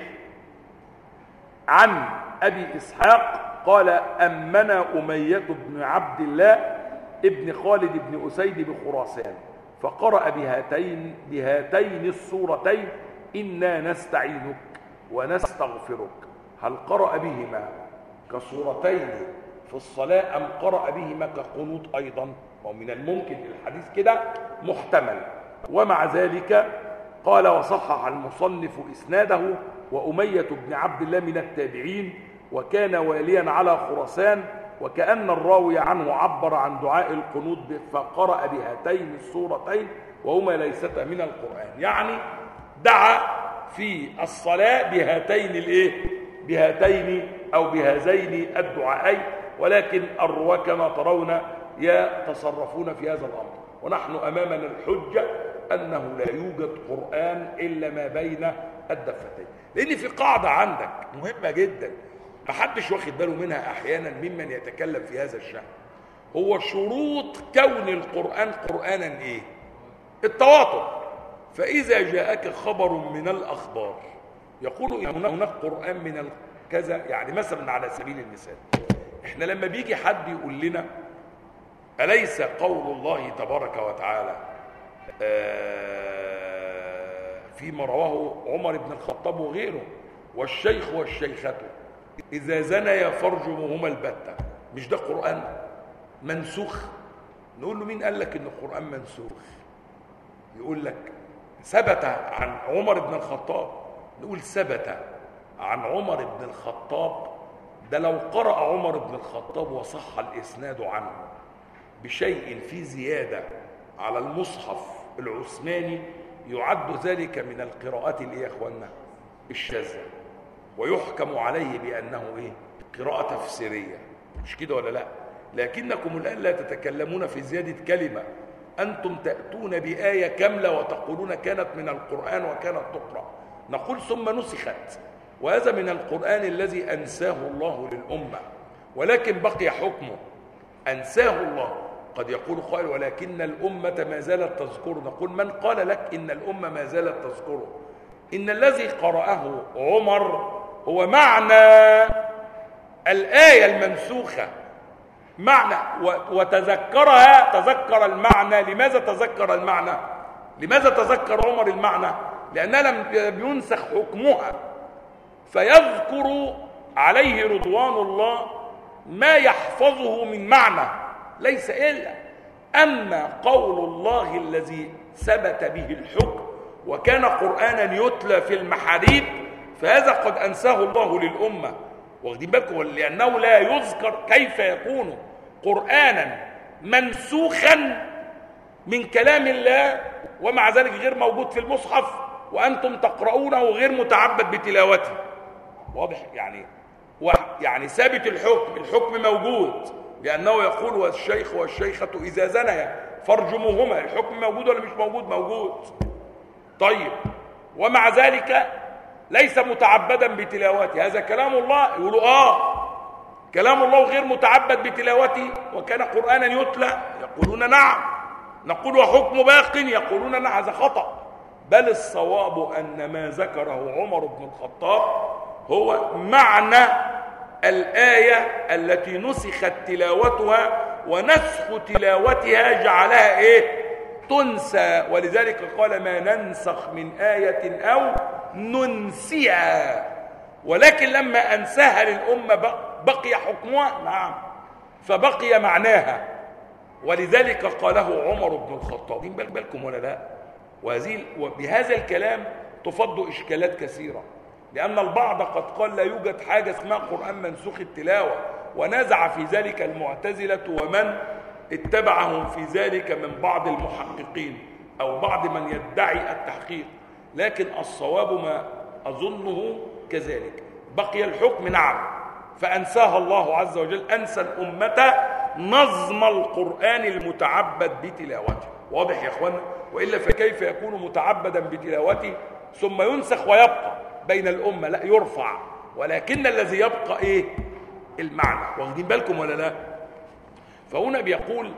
عن أبي إسحاق قال أمنا أمية بن عبد الله ابن خالد بن أسيد بخراسان فقرأ بهاتين السورتين إنا نستعينك ونستغفرك. هل قرأ بهما كسورتين في الصلاة أم قرأ بهما كقنوت أيضا؟ ومن الممكن الحديث كده محتمل. ومع ذلك قال وصحح المصنف إسناده وأمية بن عبد الله من التابعين وكان واليا على خراسان وكأن الراوي عنه عبر عن دعاء القنوت فقرأ بهاتين السورتين وهما ليستا من القرآن. يعني دعا في الصلاة بهاتين أو بهذين الدعائين، ولكن الرواة كما ترون يتصرفون في هذا الأمر. ونحن أمامنا الحجة أنه لا يوجد قرآن إلا ما بين الدفتين. لأن في قاعدة عندك مهمة جدا محدش واخد باله منها أحيانا ممن يتكلم في هذا الشأن، هو شروط كون القرآن قرآنا إيه؟ التواتر. فإذا جاءك خبر من الأخبار يقول إن هناك قرآن من كذا، يعني مثلا على سبيل المثال إحنا لما بيجي حد يقول لنا أليس قول الله تبارك وتعالى فيما رواه عمر بن الخطاب وغيره والشيخ والشيخة إذا زنيا فارجموهما البتة، مش ده قرآن منسوخ؟ نقول له مين قال لك إن القرآن منسوخ؟ يقول لك ثبت عن عمر بن الخطاب. نقول ثبت عن عمر بن الخطاب، ده لو قرأ عمر بن الخطاب وصح الإسناد عنه بشيء في زيادة على المصحف العثماني يعد ذلك من القراءات اللي يا اخوانا الشاذة، ويحكم عليه بأنه قراءة تفسيرية، مش كده ولا لا؟ لكنكم الآن لا تتكلمون في زيادة كلمة، أنتم تأتون بآية كاملة وتقولون كانت من القرآن وكانت تقرأ. نقول ثم نسخت، وهذا من القرآن الذي أنساه الله للأمة، ولكن بقي حكمه. أنساه الله، قد يقول قائل ولكن الأمة ما زالت تذكره. نقول من قال لك إن الأمة ما زالت تذكره؟ إن الذي قرأه عمر هو معنى الآية المنسوخة، معنى وتذكرها، تذكر المعنى. لماذا تذكر المعنى؟ لماذا تذكر عمر المعنى؟ لأنها لم ينسخ حكمها، فيذكر عليه رضوان الله ما يحفظه من معنى، ليس إلا أما قول الله الذي ثبت به الحكم وكان قرآنا يتلى في المحاريب، فهذا قد أنساه الله للأمة. واخدين بالكم؟ لأنه لا يذكر كيف يكون قرآنا منسوخا من كلام الله ومع ذلك غير موجود في المصحف وأنتم تقرؤونه غير متعبد بتلاوته. واضح؟ يعني ثابت الحكم موجود، لأنه يقول والشيخ والشيخة إذا زنيا فارجموهما. الحكم موجود ولا مش موجود؟ موجود. طيب، ومع ذلك ليس متعبدا بتلاوته. هذا كلام الله؟ يقولوا كلام الله غير متعبد بتلاوته وكان قرآنا يتلى؟ يقولون نعم. نقول وحكم باق؟ يقولون نعم. هذا خطأ، بل الصواب أن ما ذكره عمر بن الخطاب هو معنى الآية التي نسخت تلاوتها، ونسخ تلاوتها جعلها تنسى. ولذلك قال ما ننسخ من آية أو ننسيها. ولكن لما أنساها للأمة بقي حكمها، نعم، فبقي معناها. ولذلك قاله عمر بن الخطاب. بالكم ولا لا؟ وبهذا الكلام تفض إشكالات كثيرة، لأن البعض قد قال لا يوجد حاجة اسمها قرآن منسوخ التلاوة، ونزع في ذلك المعتزلة ومن اتبعهم في ذلك من بعض المحققين أو بعض من يدعي التحقيق. لكن الصواب ما أظنه كذلك، بقي الحكم، نعم، فأنساها الله عز وجل، أنسى الأمة نظم القرآن المتعبد بتلاوته. واضح يا أخوانا؟ وإلا فكيف يكون متعبدا بتلاوته ثم ينسخ ويبقى بين الأمة؟ لا، يرفع، ولكن الذي يبقى المعنى. واخدين بالكم ولا لا؟ فهنا بيقول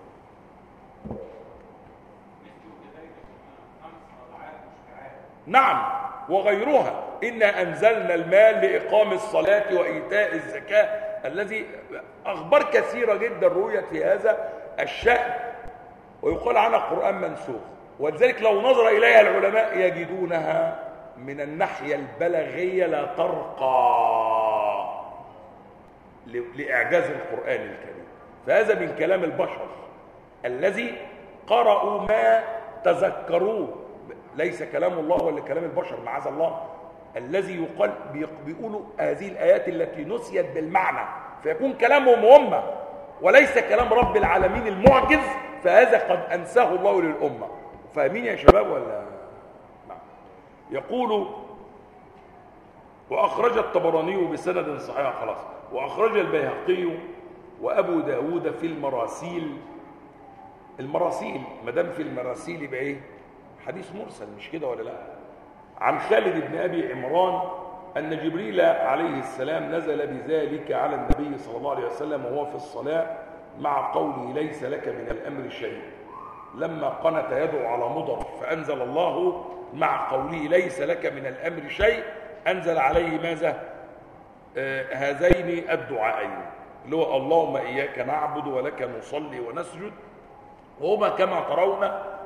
نعم وغيرها، إنا أنزلنا المال لإقام الصلاة وإيتاء الزكاة، الذي أخبار كثيرة جدا رويت في هذا الشأن، ويقال عنها قرآن منسوخ. ولذلك لو نظر إليها العلماء يجدونها من الناحية البلاغية لا ترقى لإعجاز القرآن الكريم. فهذا من كلام البشر الذي قرأوا ما تذكروه، ليس كلام الله ولا كلام البشر معاذ الله، الذي يقال بيقولوا هذه الآيات التي نسيت بالمعنى فيكون كلامهم هم وليس كلام رب العالمين المعجز، فهذا قد أنساه الله للأمة. فاهمين يا شباب ولا؟ يقول وأخرج الطبراني بسند صحيح خلاص، وأخرج البيهقي وأبو داود في المراسيل. المراسيل ما دام في المراسيل يبقى إيه؟ حديث مرسل، مش كده ولا لا؟ عن خالد بن أبي عمران أن جبريل عليه السلام نزل بذلك على النبي صلى الله عليه وسلم وهو في الصلاة مع قوله ليس لك من الأمر شيء، لما قنت يدعو على مضر فأنزل الله مع قوله ليس لك من الأمر شيء، أنزل عليه ماذا؟ هذين الدعاءين اللي هو اللهم إياك نعبد ولك نصلي ونسجد، وهما كما ترون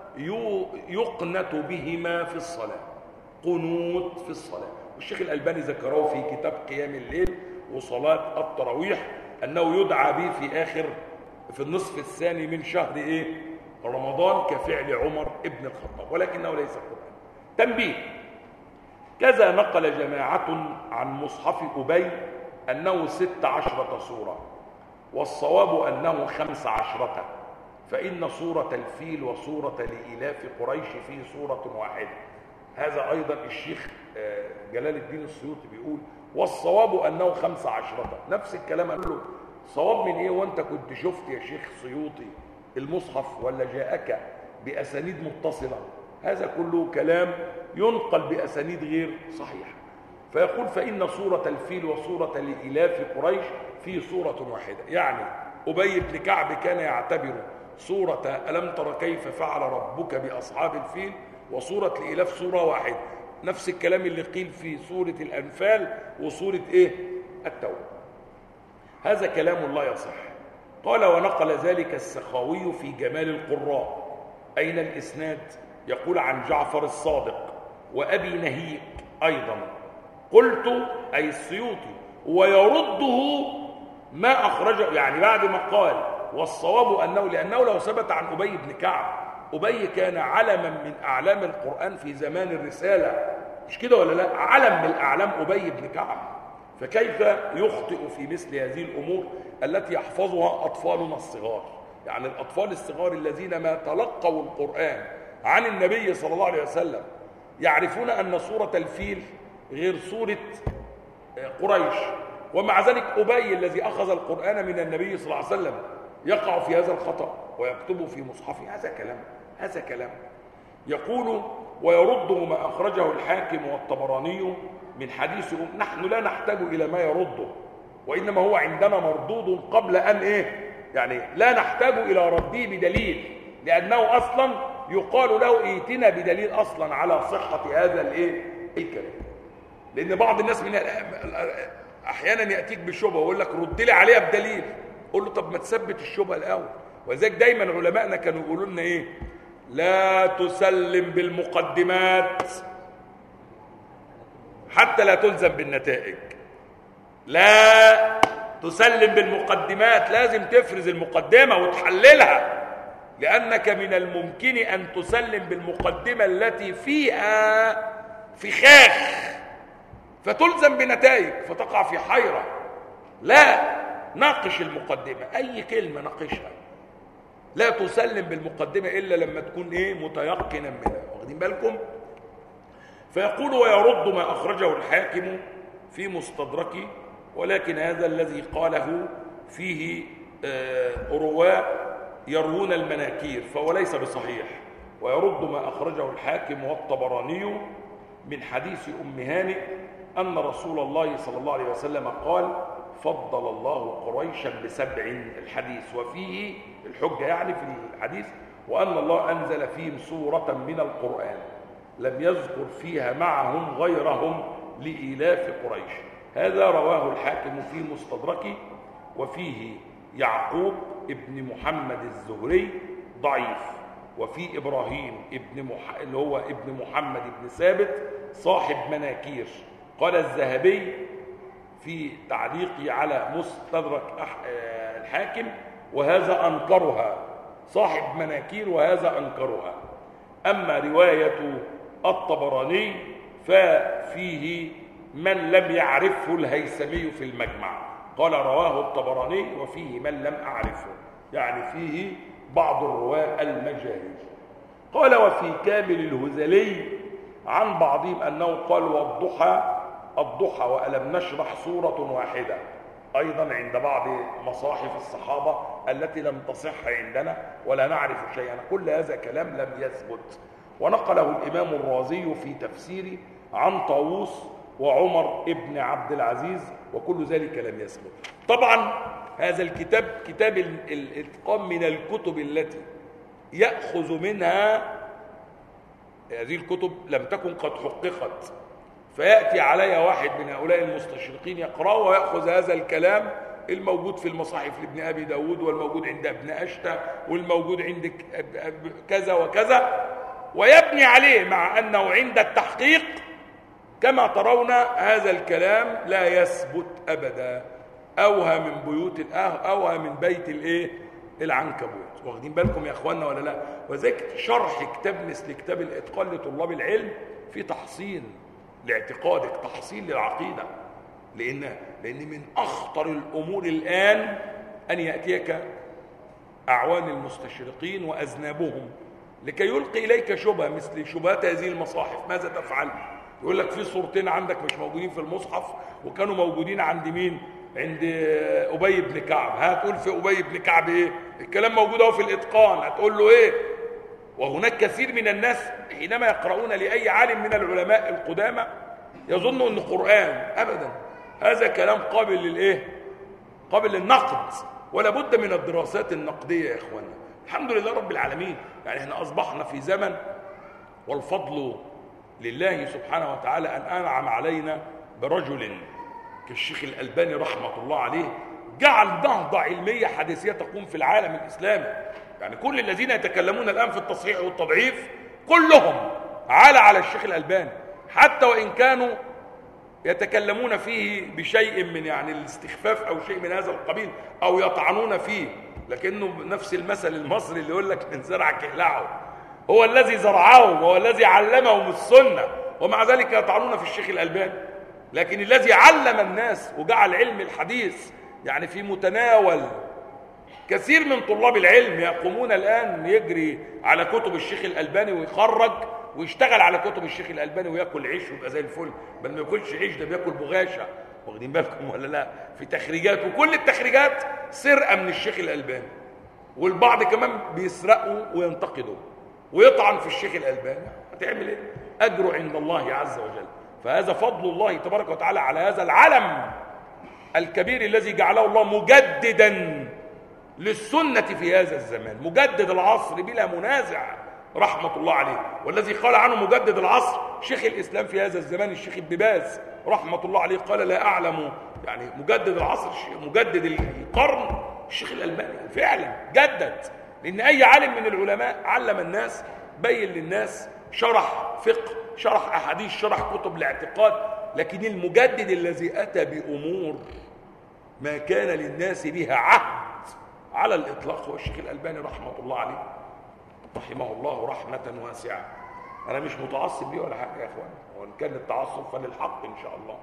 يقنت بهما في الصلاة، قنوت في الصلاة. والشيخ الألباني ذكره في كتاب قيام الليل وصلاة التراويح أنه يدعى به في النصف الثاني من شهر رمضان كفعل عمر ابن الخطاب، ولكنه ليس قرآن. تنبيه: كذا نقل جماعة عن مصحف أبي أنه 16 سورة، والصواب أنه 15، فإن سورة الفيل وسورة لإلاف قريش في سورة واحدة. هذا أيضا الشيخ جلال الدين السيوطي بيقول والصواب أنه 15. نفس الكلام قال له صواب من إيه وأنت كنت شفت يا شيخ سيوطي المصحف ولا جاءك بأسانيد متصلة؟ هذا كله كلام ينقل بأسانيد غير صحيحة. فيقول فإن سورة الفيل وسورة لإلاف قريش في سورة واحدة، يعني أبي بن كعب كان يعتبر سورة ألم تر كيف فعل ربك بأصحاب الفيل وسورة لإلاف سورة واحدة، نفس الكلام اللي قيل في سورة الأنفال وسورة التوبة. هذا كلام لا يصح. قال ونقل ذلك السخاوي في جمال القراء. أين الإسناد؟ يقول عن جعفر الصادق وأبي نهيك أيضا. قلت أي السيوطي ويرده ما أخرجه، يعني بعد ما قال والصواب لأنه لو ثبت عن أبي بن كعب، أبي كان علما من أعلام القرآن في زمان الرسالة، مش كده ولا لا؟ علم من الأعلام أبي بن كعب، فكيف يخطئ في مثل هذه الأمور التي يحفظها أطفالنا الصغار؟ يعني الأطفال الصغار الذين ما تلقوا القرآن عن النبي صلى الله عليه وسلم يعرفون أن سورة الفيل غير سورة قريش، ومع ذلك أبي الذي أخذ القرآن من النبي صلى الله عليه وسلم يقع في هذا الخطأ ويكتبه في مصحفه. هذا كلام يقول ويرده ما أخرجه الحاكم والطبراني من حديث نحن لا نحتاج إلى ما يرده، وإنما هو عندنا مردود قبل أن يعني لا نحتاج إلى رده بدليل، لأنه أصلا يقال له ائتنا بدليل أصلا على صحة هذا الكلام. لأن بعض الناس أحيانا يأتيك بالشبهة ويقول لك رد لي عليها بدليل، قول له طب ما تثبت الشبهة الأول. وذلك دايما علماءنا كانوا يقولوا لنا لا تسلم بالمقدمات حتى لا تلزم بالنتائج. لا تسلم بالمقدمات، لازم تفرز المقدمة وتحللها، لأنك من الممكن أن تسلم بالمقدمة التي فيها فخاخ فتلزم بنتائج فتقع في حيرة. لا، ناقش المقدمة، أي كلمة ناقشها، لا تسلم بالمقدمة إلا لما تكون متيقنا منها. واخدين بالكم؟ فيقول ويرد ما أخرجه الحاكم في مستدركه، ولكن هذا الذي قاله فيه رواة يروون المناكير فهو ليس بصحيح. ويرد ما أخرجه الحاكم والطبراني من حديث أم هانئ أن رسول الله صلى الله عليه وسلم قال فضل الله قريشا ب7 الحديث، وفيه الحجة يعني في الحديث وأن الله أنزل فيهم سورة من القرآن لم يذكر فيها معهم غيرهم لإلاف قريش. هذا رواه الحاكم في مستدركه، وفيه يعقوب ابن محمد الزهري ضعيف، وفي إبراهيم اللي هو ابن محمد بن ثابت صاحب مناكير. قال الذهبي في تعليقه على مستدرك الحاكم وهذا أنكرها، صاحب مناكير وهذا أنكرها. أما رواية الطبراني ففيه من لم يعرفه الهيثمي في المجمع، قال رواه الطبراني وفيه من لم أعرفه، يعني فيه بعض الرواة المجاهيل. قال وفي كامل الهذلي عن بعضهم أنه قال والضحى الضحى وألم نشرح سورة واحدة، أيضا عند بعض مصاحف الصحابة التي لم تصح عندنا ولا نعرف شيئا. كل هذا كلام لم يثبت، ونقله الإمام الرازي في تفسيره عن طاووس وعمر ابن عبد العزيز، وكل ذلك لم يثبت. طبعا هذا الكتاب كتاب الإتقان من الكتب التي يأخذ منها، هذه الكتب لم تكن قد حققت، فيأتي علي واحد من هؤلاء المستشرقين يقرأه ويأخذ هذا الكلام الموجود في المصاحف لابن أبي داود والموجود عند ابن أشتى والموجود عند كذا وكذا، ويبني عليه، مع أنه عند التحقيق كما ترون هذا الكلام لا يثبت أبدا. أوهى من بيوت أوهى من بيت العنكبوت. واخدين بالكم يا أخواننا ولا لا؟ وذلك شرح كتاب مثل كتاب الإتقان لطلاب العلم في تحصيل لاعتقادك، تحصيل للعقيدة، لأن من أخطر الأمور الآن أن يأتيك أعوان المستشرقين وأذنابهم لكي يلقي إليك شبهة مثل شبهات هذه المصاحف. ماذا تفعل؟ يقول لك في صورتين عندك مش موجودين في المصحف وكانوا موجودين عند مين؟ عند أبي بن كعب. هتقول في أبي بن كعب إيه؟ الكلام موجود اهو في الإتقان، هتقول له إيه؟ وهناك كثير من الناس حينما يقرؤون لأي عالم من العلماء القدامى يظنوا أن القرآن أبدا هذا كلام قابل للنقد، ولا بد من الدراسات النقدية يا إخوانا. الحمد لله رب العالمين، يعني احنا أصبحنا في زمن، والفضل لله سبحانه وتعالى أن أنعم علينا برجل كالشيخ الألباني رحمة الله عليه، جعل نهضة علمية حديثية تقوم في العالم الإسلامي. يعني كل الذين يتكلمون الآن في التصحيح والتضعيف كلهم على الشيخ الألباني، حتى وإن كانوا يتكلمون فيه بشيء من يعني الاستخفاف أو شيء من هذا القبيل أو يطعنون فيه، لكنه نفس المثل المصري اللي يقول لك من زرع كهلعه، هو الذي زرعهم، هو الذي علمهم السنة، ومع ذلك يطعنون في الشيخ الألباني. لكن الذي علم الناس وجعل علم الحديث يعني في متناول كثير من طلاب العلم، يقومون الآن يجري على كتب الشيخ الألباني ويخرج ويشتغل على كتب الشيخ الألباني ويأكل عيش ويبقى زي الفل، بل ما ياكلش عيش، ده بياكل بغاشة. واخدين بالكم ولا لا؟ في تخريجات، وكل التخريجات سرقة من الشيخ الألباني، والبعض كمان بيسرقوا وينتقدوا ويطعن في الشيخ الألباني. هتعمل ايه؟ أجره عند الله عز وجل. فهذا فضل الله تبارك وتعالى على هذا العلم الكبير الذي جعله الله مجددا للسنة في هذا الزمان، مجدد العصر بلا منازع رحمة الله عليه. والذي قال عنه مجدد العصر شيخ الإسلام في هذا الزمان الشيخ ابن باز رحمة الله عليه، قال لا أعلم يعني مجدد العصر مجدد القرن الشيخ الألباني. فعلا جدد، لأن أي عالم من العلماء علم الناس، بين للناس، شرح فقه، شرح أحاديث، شرح كتب الاعتقاد. لكن المجدد الذي أتى بأمور ما كان للناس بها عهد على الإطلاق هو الشيخ الألباني رحمة الله عليه، رحمه الله رحمة واسعة. أنا مش متعصب ليه ولا حاجة يا أخوان، وإن كان التعصب فللحق إن شاء الله.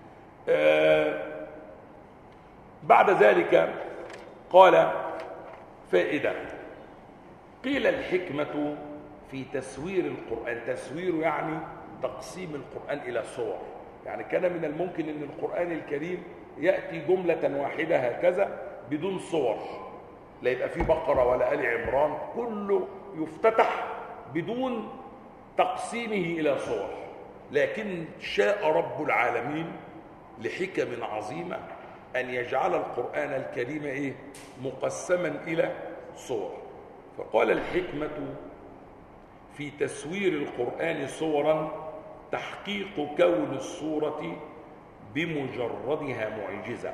بعد ذلك قال فائدة، قيل الحكمة في تسوير القرآن، تسوير يعني تقسيم القرآن إلى صور. يعني كان من الممكن أن القرآن الكريم يأتي جملة واحدة هكذا بدون صور، لا يبقى فيه بقرة ولا آل عمران، كله يفتتح بدون تقسيمه إلى صور. لكن شاء رب العالمين لحكم عظيمة أن يجعل القرآن الكريم مقسما إلى صور. فقال الحكمة في تسوير القرآن صورا تحقيق كون الصورة بمجردها معجزة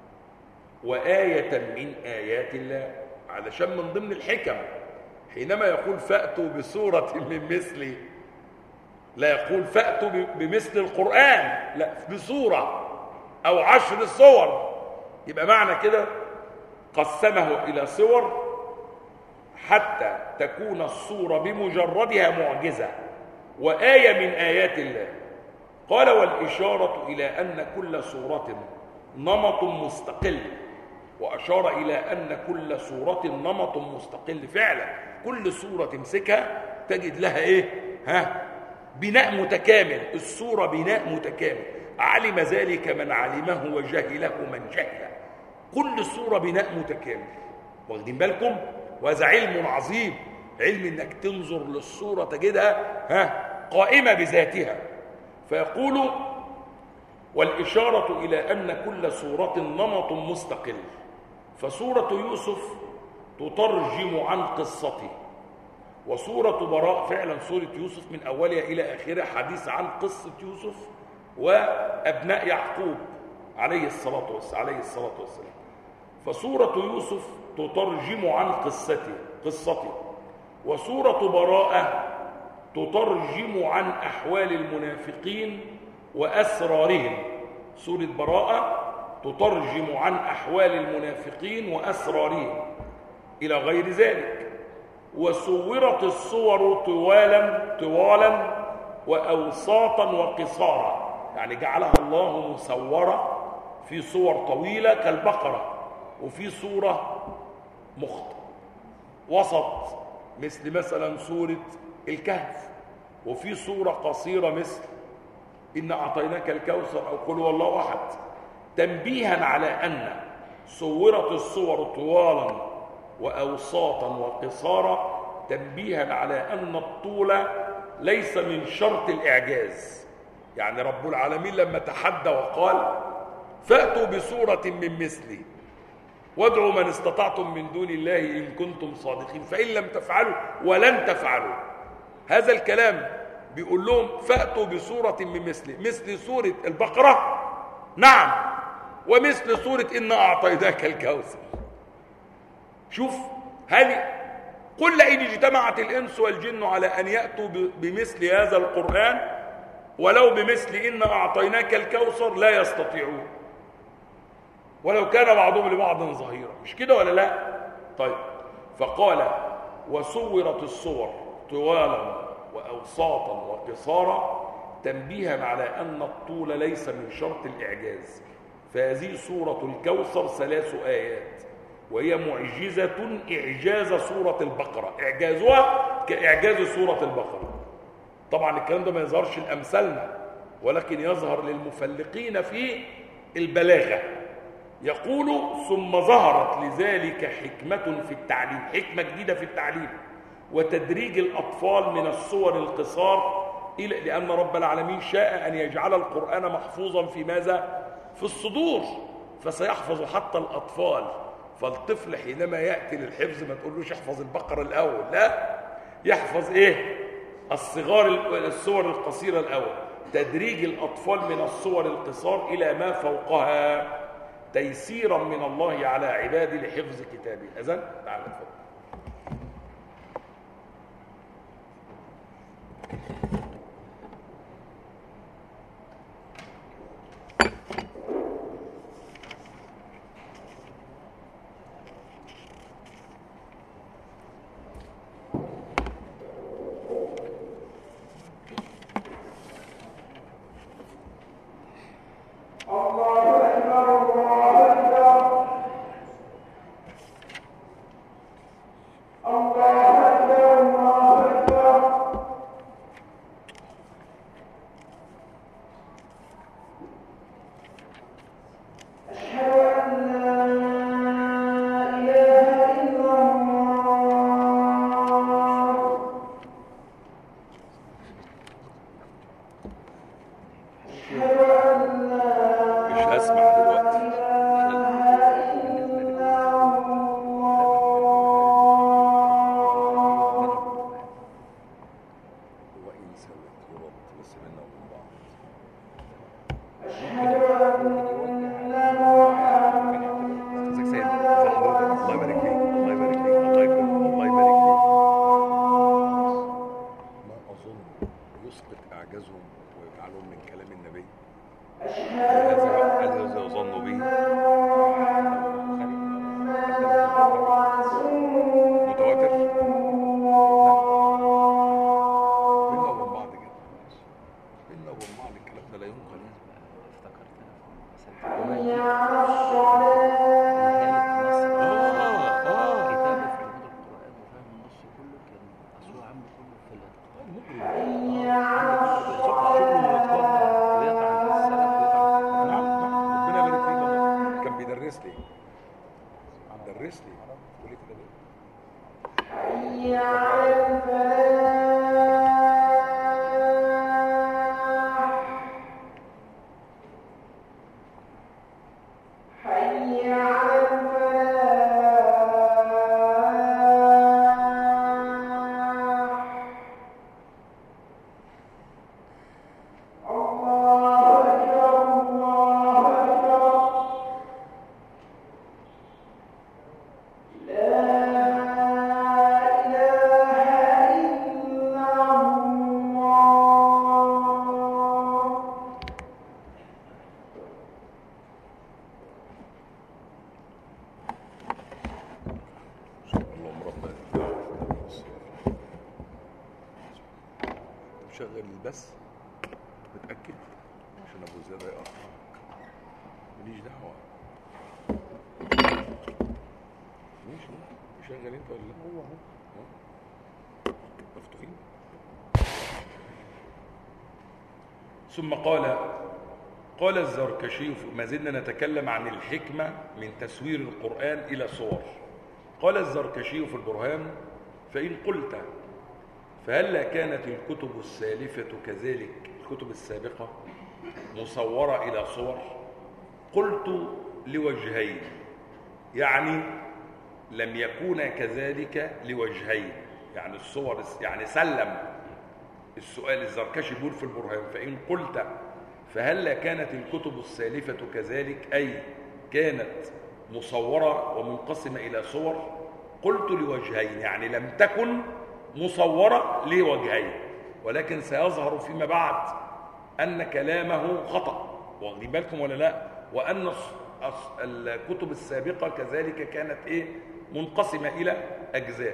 وآية من آيات الله. علشان من ضمن الحكم حينما يقول فأتوا بسورة من مثله، لا يقول فأتوا بمثل القرآن، لا، بسورة أو 10 صور. يبقى معنى كده قسمه إلى صور حتى تكون الصورة بمجردها معجزة وآية من آيات الله. قال والإشارة إلى أن كل صورة نمط مستقل، وأشار إلى أن كل صورة نمط مستقل. فعلا كل صورة تمسكها تجد لها بناء متكامل. الصورة بناء متكامل، علم ذلك من علمه وجهله من جهله. كل سورة بناء متكامل، واخدين بالكم؟ وهذا علم عظيم، علم انك تنظر للسورة تجدها قائمة بذاتها. فيقول: والإشارة إلى أن كل سورة نمط مستقل، فسورة يوسف تترجم عن قصته، وسورة براء فعلا سورة يوسف من أولها إلى آخرها حديث عن قصة يوسف وأبناء يعقوب عليه الصلاة والسلام. فسورة يوسف تترجم عن قصته، وسورة براءة تترجم عن أحوال المنافقين وأسرارهم. سورة براءة تترجم عن أحوال المنافقين وأسرارهم إلى غير ذلك. وسورت الصور طوالا وأوساطا وقصارا، يعني جعلها الله مسورة في صور طويلة كالبقرة، وفي صورة وسط مثل مثلا سورة الكهف، وفي صورة قصيرة مثل إن أعطيناك الكوثر أو قل هو الله أحد، تنبيها على أن صورت الصور طوالا وأوساطا وقصارا، تنبيها على أن الطول ليس من شرط الإعجاز. يعني رب العالمين لما تحدى وقال: فأتوا بسورة من مثلي وادعوا من استطعتم من دون الله إن كنتم صادقين، فإن لم تفعلوا ولن تفعلوا. هذا الكلام بيقول لهم: فأتوا بسورة من مثل سورة البقرة، نعم، ومثل سورة إن أعطيناك الكوثر. شوف، هذه قل إن اجتمعت الإنس والجن على أن يأتوا بمثل هذا القرآن ولو بمثل إن أعطيناك الكوثر لا يستطيعون، ولو كان بعضهم لبعض ظهيرا. مش كده ولا لا؟ طيب، فقال: وصورت الصور طوالا وأوساطا وقصارا، تنبيها على أن الطول ليس من شرط الإعجاز. فهذه سورة الكوثر 3 آيات، وهي معجزة إعجاز سورة البقرة، إعجازها كإعجاز سورة البقرة. طبعا الكلام ده ما يظهرش لأمثالنا، ولكن يظهر للمفلقين في البلاغة. يقول: ثم ظهرت لذلك حكمة في التعليم، حكمة جديدة في التعليم وتدريج الأطفال من الصور القصار لأن رب العالمين شاء أن يجعل القرآن محفوظا في ماذا؟ في الصدور، فسيحفظ حتى الأطفال. فالطفل حينما يأتي للحفظ ما تقولوش احفظ البقرة الأول، لا، يحفظ الصور القصيرة الأول. تدريج الأطفال من الصور القصار إلى ما فوقها تيسيرا من الله على عباده لحفظ كتابه. أذن تعالى نتفضل. شغل البث، متأكد عشان ابو زياد يقطعك، ماليش دعوه. ماشي شغل انت ولا لا؟ هو مفتوحين. ثم قال الزركشي، ما زلنا نتكلم عن الحكمة من تسوير القرآن إلى صور. قال الزركشي في البرهان: فإن قلت فهلا كانت الكتب السالفة كذلك، الكتب السابقة مصورة إلى صور؟ قلت لوجهين، يعني لم يكون كذلك لوجهين، يعني الصور، يعني سلم السؤال. الزركشي بيقول في البرهان: فإن قلت فهلا كانت الكتب السالفة كذلك، أي كانت مصورة ومنقسمة إلى صور؟ قلت لوجهين، يعني لم تكن مصورة لوجهين، ولكن سيظهر فيما بعد أن كلامه خطأ، واخدين بالكم ولا لا؟ وأن الكتب السابقة كذلك كانت منقسمة إلى أجزاء.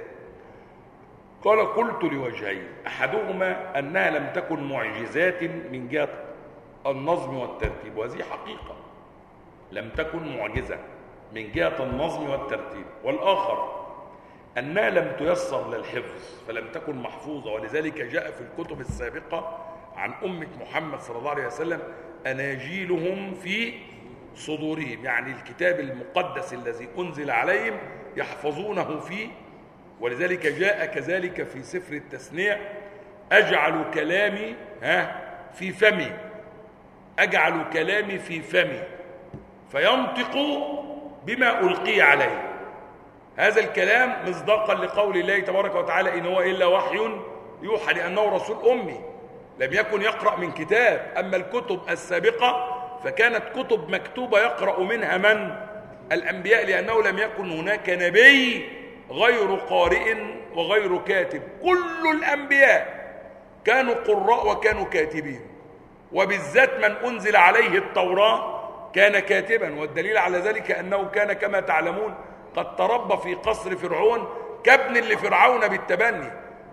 قال: قلت لوجهين، أحدهما أنها لم تكن معجزات من جهة النظم والترتيب، وهذه حقيقة، لم تكن معجزة من جهة النظم والترتيب، والآخر أنها لم تيسر للحفظ فلم تكن محفوظة، ولذلك جاء في الكتب السابقة عن أمة محمد صلى الله عليه وسلم أناجيلهم في صدورهم، يعني الكتاب المقدس الذي أنزل عليهم يحفظونه فيه. ولذلك جاء كذلك في سفر التثنية: أجعل كلامي في فمي، أجعل كلامي في فمي فينطق بما ألقي عليه. هذا الكلام مصداقا لقول الله تبارك وتعالى: إن هو إلا وحي يوحى، لأنه رسول أمي لم يكن يقرأ من كتاب. أما الكتب السابقة فكانت كتب مكتوبة يقرأ منها من؟ الأنبياء، لأنه لم يكن هناك نبي غير قارئ وغير كاتب. كل الأنبياء كانوا قراء وكانوا كاتبين، وبالذات من أنزل عليه التوراة كان كاتبا. والدليل على ذلك أنه كان كما تعلمون قد تربى في قصر فرعون كابن لفرعون بالتبني.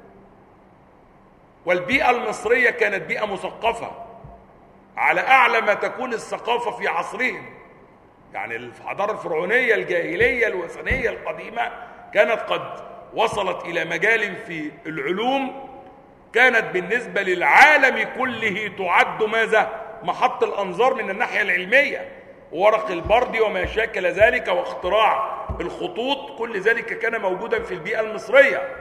والبيئة المصرية كانت بيئة مثقفة على أعلى ما تكون الثقافة في عصرهم، يعني الحضارة الفرعونية الجاهلية الوثنية القديمة كانت قد وصلت إلى مجال في العلوم كانت بالنسبة للعالم كله تعد ماذا؟ محط الأنظار من الناحية العلمية، ورق البردي وما شاكل ذلك واختراع الخطوط، كل ذلك كان موجودا في البيئة المصرية.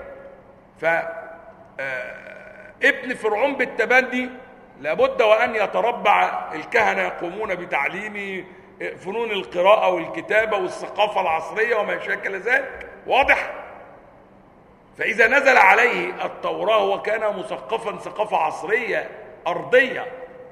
ابن فرعون بالتبني لابد وأن يتربع الكهنة يقومون بتعليم فنون القراءة والكتابة والثقافة العصرية وما شاكل ذلك، واضح؟ فإذا نزل عليه التوراة وكان مثقفا ثقافة عصرية أرضية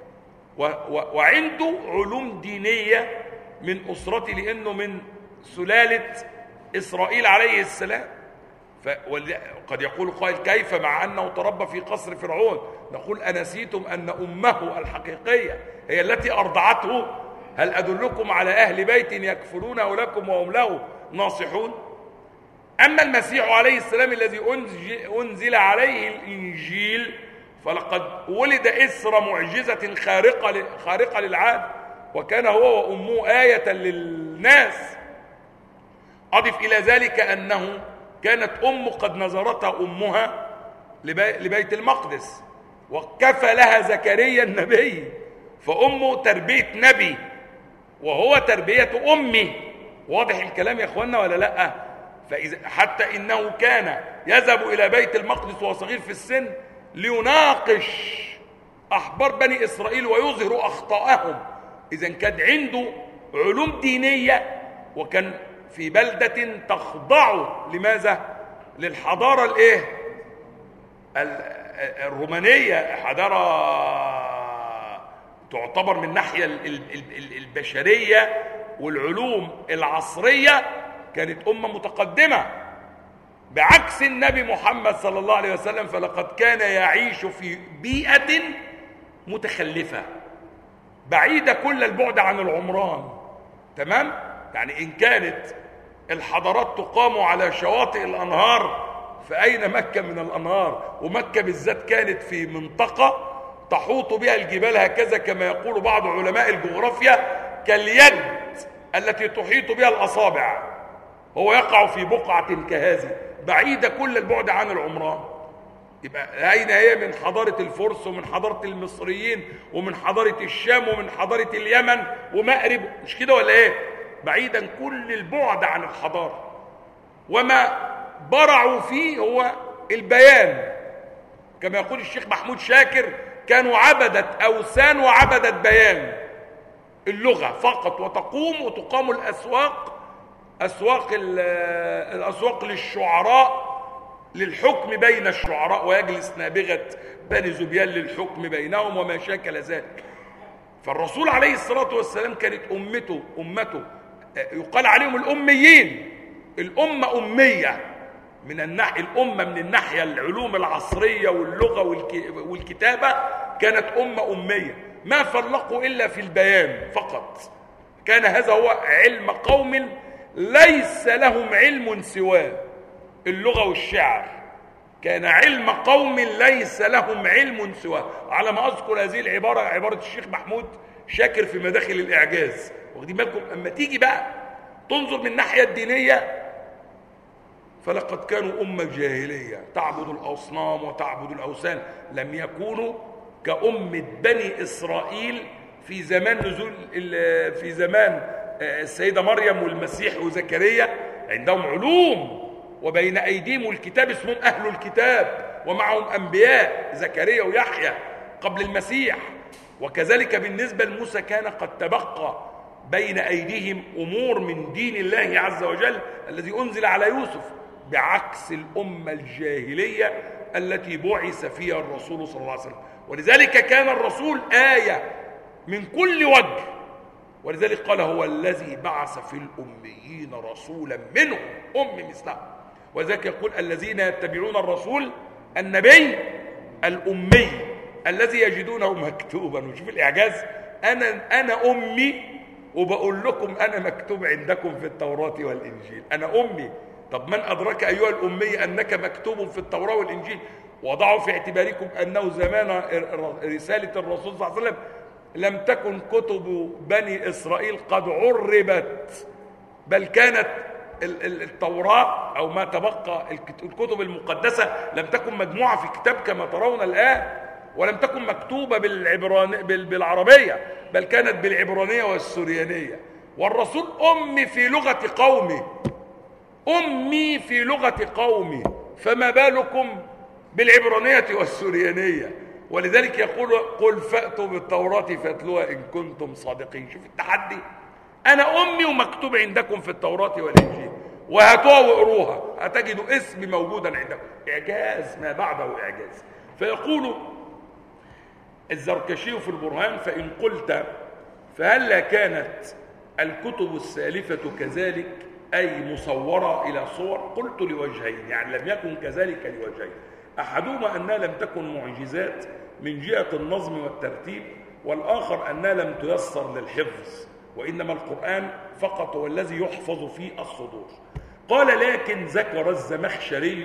وعنده علوم دينية من أسرته، لأنه من سلالة إسرائيل عليه السلام. قد يقول قائل: كيف مع أنه تربى في قصر فرعون؟ نقول: أنسيتم أن أمه الحقيقية هي التي أرضعته؟ هل أدلكم على أهل بيت يكفلونه لكم وهم له ناصحون؟ أما المسيح عليه السلام الذي أنزل عليه الإنجيل فلقد ولد إثر معجزة خارقة للعادة، وكان هو وأمه آية للناس. أضف إلى ذلك أنه كانت أمه قد نظرتها أمها لبيت المقدس، وكفى لها زكريا النبي، فأمه تربية نبي وهو تربية أمي. واضح الكلام يا أخوانا ولا لأ؟ فإذا حتى إنه كان يذهب إلى بيت المقدس وهو صغير في السن ليناقش أحبار بني إسرائيل ويظهر أخطاءهم. إذن كان عنده علوم دينية، وكان في بلدة تخضع لماذا؟ للحضارة الرومانية، حضارة تعتبر من ناحية البشرية والعلوم العصرية كانت أمة متقدمة، بعكس النبي محمد صلى الله عليه وسلم، فلقد كان يعيش في بيئة متخلفة بعيدة كل البعد عن العمران. تمام؟ يعني إن كانت الحضارات تقام على شواطئ الأنهار فأين مكة من الأنهار؟ ومكة بالذات كانت في منطقة تحوط بها الجبال هكذا كما يقول بعض علماء الجغرافيا كاليد التي تحيط بها الأصابع، هو يقع في بقعة كهذه بعيدة كل البعد عن العمران. يبقى أين هي من حضارة الفرس ومن حضارة المصريين ومن حضارة الشام ومن حضارة اليمن ومأرب، مش كده ولا ايه؟ بعيدا كل البعد عن الحضارة. وما برعوا فيه هو البيان، كما يقول الشيخ محمود شاكر كانوا عبدة أوثان وعبدة بيان، اللغة فقط، وتقام الأسواق للشعراء للحكم بين الشعراء، ويجلس نابغة بني زبيان للحكم بينهم وما شاكل ذلك. فالرسول عليه الصلاة والسلام كانت أمته يقال عليهم الأميين، الأمة أمية من الناحية الأمة من الناحية العلوم العصرية واللغة والكتابة، كانت أمية ما فرقوا إلا في البيان فقط. كان هذا هو علم قوم ليس لهم علم سواه، اللغة والشعر كان علم قوم ليس لهم علم سواه. على ما أذكر هذه العبارة عبارة الشيخ محمود شاكر في مداخل الإعجاز. واخدين بالكم؟ أما تيجي بقى تنظر من الناحية الدينية، فلقد كانوا أمة جاهلية تعبد الأصنام وتعبد الأوثان، لم يكونوا كأمة بني إسرائيل في زمان السيدة مريم والمسيح وزكريا، عندهم علوم وبين أيديهم الكتاب، اسمهم أهل الكتاب، ومعهم أنبياء زكريا ويحيى قبل المسيح. وكذلك بالنسبة لموسى كان قد تبقى بين أيديهم أمور من دين الله عز وجل الذي أنزل على يوسف، بعكس الأمة الجاهلية التي بعث فيها الرسول صلى الله عليه وسلم. ولذلك كان الرسول آية من كل وجه، ولذلك قال هو الذي بعث في الأميين رسولا منهم مثلهم. وذلك يقول الذين يتبعون الرسول النبي الأمي الذي يجدونه مكتوبا. وشوف الإعجاز، أنا أمي وبقول لكم أنا مكتوب عندكم في التوراة والإنجيل، أنا أمي. طب من أدرك أيها الأمي أنك مكتوب في التوراة والإنجيل؟ وضعوا في اعتباركم أنه زمان رسالة الرسول صلى الله عليه وسلم لم تكن كتب بني إسرائيل قد عربت، بل كانت التوراة أو ما تبقى الكتب المقدسة لم تكن مجموعة في كتاب كما ترون الآن، ولم تكن مكتوبة بالعربية، بل كانت بالعبرانية والسريانية. والرسول أمي في لغة قومي، أمي في لغة قومي، فما بالكم بالعبرانية والسريانية؟ ولذلك يقول قل فأتوا بالتوراة فاتلوها إن كنتم صادقين. شوف التحدي، أنا أمي ومكتوب عندكم في التوراة والإنجيل، وهاتوها وقروها هتجدوا اسمي موجودا عندكم. إعجاز ما بعده إعجاز. فيقول الزركشي في البرهان فإن قلت فهلا كانت الكتب السالفة كذلك أي مصورة إلى صور؟ قلت لوجهين، يعني لم يكن كذلك لوجهين. أحدهما أنها لم تكن معجزات من جهة النظم والترتيب، والآخر أنها لم تيسر للحفظ، وإنما القرآن فقط هو الذي يحفظ في الصدور. قال لكن ذكر الزمخشري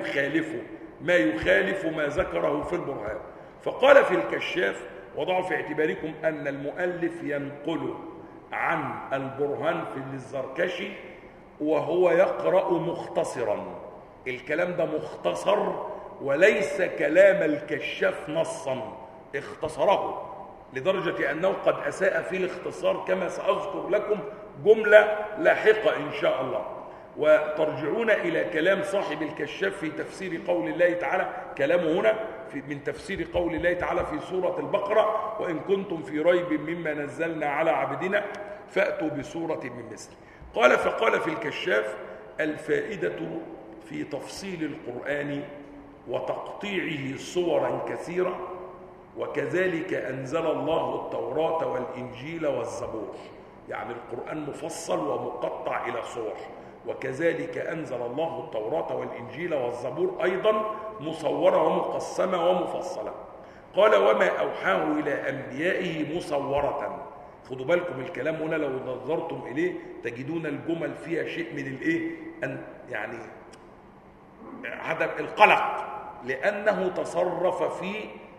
ما يخالف ما ذكره في البرهان. فقال في الكشاف وضعوا في اعتباركم أن المؤلف ينقل عن البرهان في الزركشي وهو يقرأ مختصرا، الكلام ده مختصر وليس كلام الكشاف نصا، اختصره لدرجة أنه قد أساء في الاختصار كما سأذكر لكم جملة لاحقة إن شاء الله. وترجعون إلى كلام صاحب الكشاف في تفسير قول الله تعالى، كلامه هنا من تفسير قول الله تعالى في سورة البقرة وإن كنتم في ريب مما نزلنا على عبدنا فأتوا بسورة من مثله. فقال في الكشاف الفائدة في تفصيل القرآن وتقطيعه صورا كثيرة، وكذلك أنزل الله التوراة والإنجيل والزبور، يعني القرآن مفصل ومقطع إلى صور، وكذلك أنزل الله التوراة والإنجيل والزبور أيضا مصورة ومقسمة ومفصلة. قال وما أوحاه إلى أنبيائه مصورة. خدوا بالكم الكلام هنا لو نظرتم إليه تجدون الجمل فيها شيء من الإيه، يعني عدم القلق، لأنه تصرف في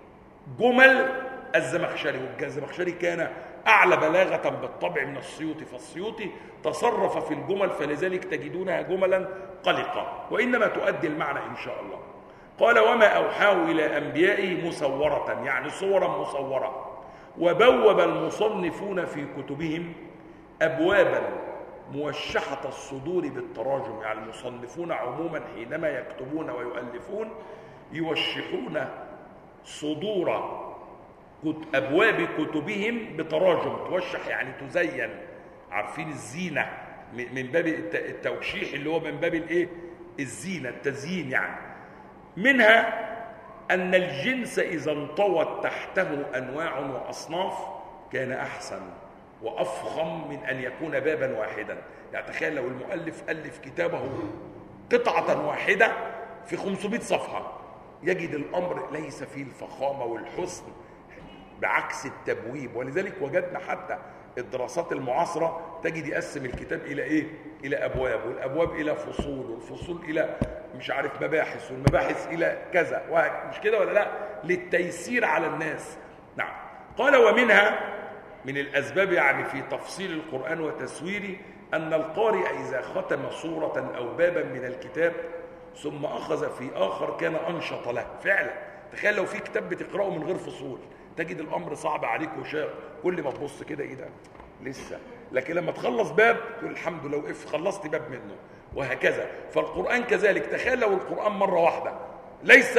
جمل الزمخشري، والزمخشري كان أعلى بلاغة بالطبع من السيوطي، فالسيوطي تصرف في الجمل، فلذلك تجدونها جملا قلقة، وإنما تؤدي المعنى إن شاء الله. قال وما أوحاه إلى أنبيائه مسورة، يعني صورا مصورة. وبوب المصنفون في كتبهم أبوابا موشحة الصدور بالتراجم، يعني المصنفون عموما حينما يكتبون ويؤلفون يوشحون صدور أبواب كتبهم بتراجم. توشح يعني تزين، عارفين الزينة من باب التوشيح اللي هو من باب الايه؟ الزينة، التزيين يعني. منها أن الجنس إذا انطوت تحته أنواع وأصناف كان أحسن وأفخم من أن يكون بابا واحدا. يعني تخيل لو المؤلف ألف كتابه قطعة واحدة في 500 صفحة، يجد الأمر ليس فيه الفخامة والحسن، بعكس التبويب. ولذلك وجدنا حتى الدراسات المعاصرة تجد يقسم الكتاب إلى إيه؟ إلى أبواب، والأبواب إلى فصول، والفصول إلى مش عارف مباحث، والمباحث إلى كذا، مش كده ولا لا؟ للتيسير على الناس. نعم. قال ومنها من الأسباب يعني في تفصيل القرآن وتسويره أن القارئ إذا ختم سورة أو بابا من الكتاب ثم أخذ في آخر كان أنشط له. فعلا تخيل لو في كتاب بتقرأه من غير فصول تجد الأمر صعب عليك وشاق، كل ما تبص كده إيه ده لسه، لكن لما تخلص باب تقول الحمد لله وقف خلصت باب منه، وهكذا. فالقرآن كذلك، تخيل لو القرآن مرة واحدة ليس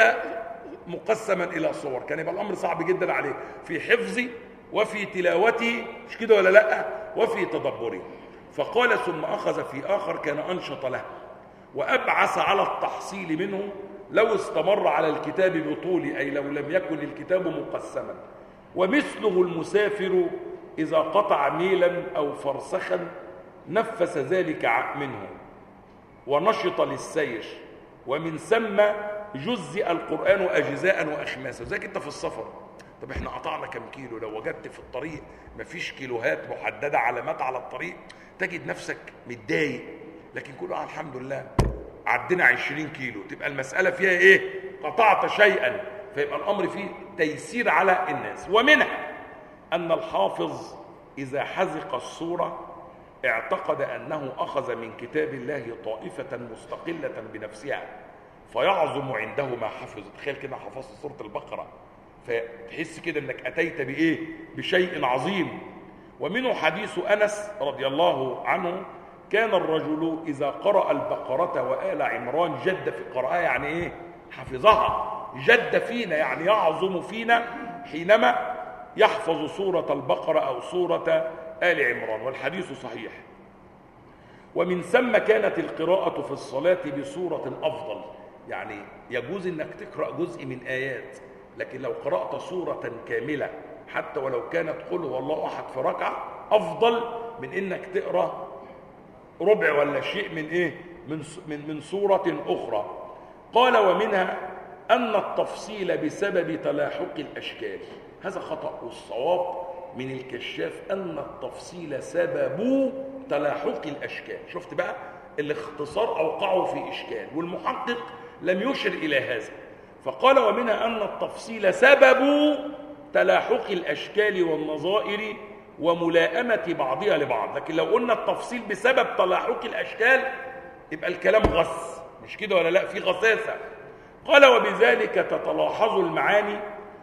مقسما إلى صور كان يبقى الأمر صعب جدا عليه في حفظه وفي تلاوته، مش كده ولا لا؟ وفي تدبره. فقال ثم أخذ في آخر كان أنشط له، وأبعث على التحصيل منه لو استمر على الكتاب بطول، أي لو لم يكن الكتاب مقسما. ومثله المسافر إذا قطع ميلا أو فرسخا نفس ذلك منه ونشط للسير، ومن ثم جزء القرآن أجزاء وأخماسا. زيك أنت في السفر، طب احنا قطعنا كم كيلو؟ لو وجدت في الطريق مفيش كيلوهات محددة، علامات على الطريق، تجد نفسك متضايق، لكن كله الحمد لله عدنا 20 كيلو، تبقى المسألة فيها ايه؟ قطعت شيئا، فيبقى الأمر فيه تيسير على الناس. ومنها أن الحافظ إذا حذق السورة اعتقد أنه أخذ من كتاب الله طائفة مستقلة بنفسها فيعظم عنده ما حفظ. تخيل كده حفظت سورة البقرة فتحس كده أنك أتيت بإيه؟ بشيء عظيم. ومنه حديث أنس رضي الله عنه كان الرجل إذا قرأ البقرة وآل عمران جد في قراءة، يعني إيه؟ حفظها. جد فينا يعني يعظم فينا حينما يحفظ سورة البقرة أو سورة آل عمران، والحديث صحيح. ومن ثم كانت القراءة في الصلاة بسورة أفضل، يعني يجوز أنك تقرأ جزء من آيات، لكن لو قرأت سورة كاملة حتى ولو كانت قل هو الله أحد في ركعة أفضل من أنك تقرأ ربع ولا شيء من إيه؟ من سورة أخرى. قال ومنها أن التفصيل بسبب تلاحق الأشكال، هذا خطأ، والصواب من الكشاف أن التفصيل سبب تلاحق الأشكال. شفت بقى الاختصار أوقعه في إشكال، والمحقق لم يشر إلى هذا، فقال ومنها أن التفصيل سبب تلاحق الأشكال والنظائر وملائمة بعضها لبعض. لكن لو قلنا التفصيل بسبب تلاحق الأشكال يبقى الكلام غث، مش كده ولا لا؟ في غثاثة. قال وبذلك تتلاحظ المعاني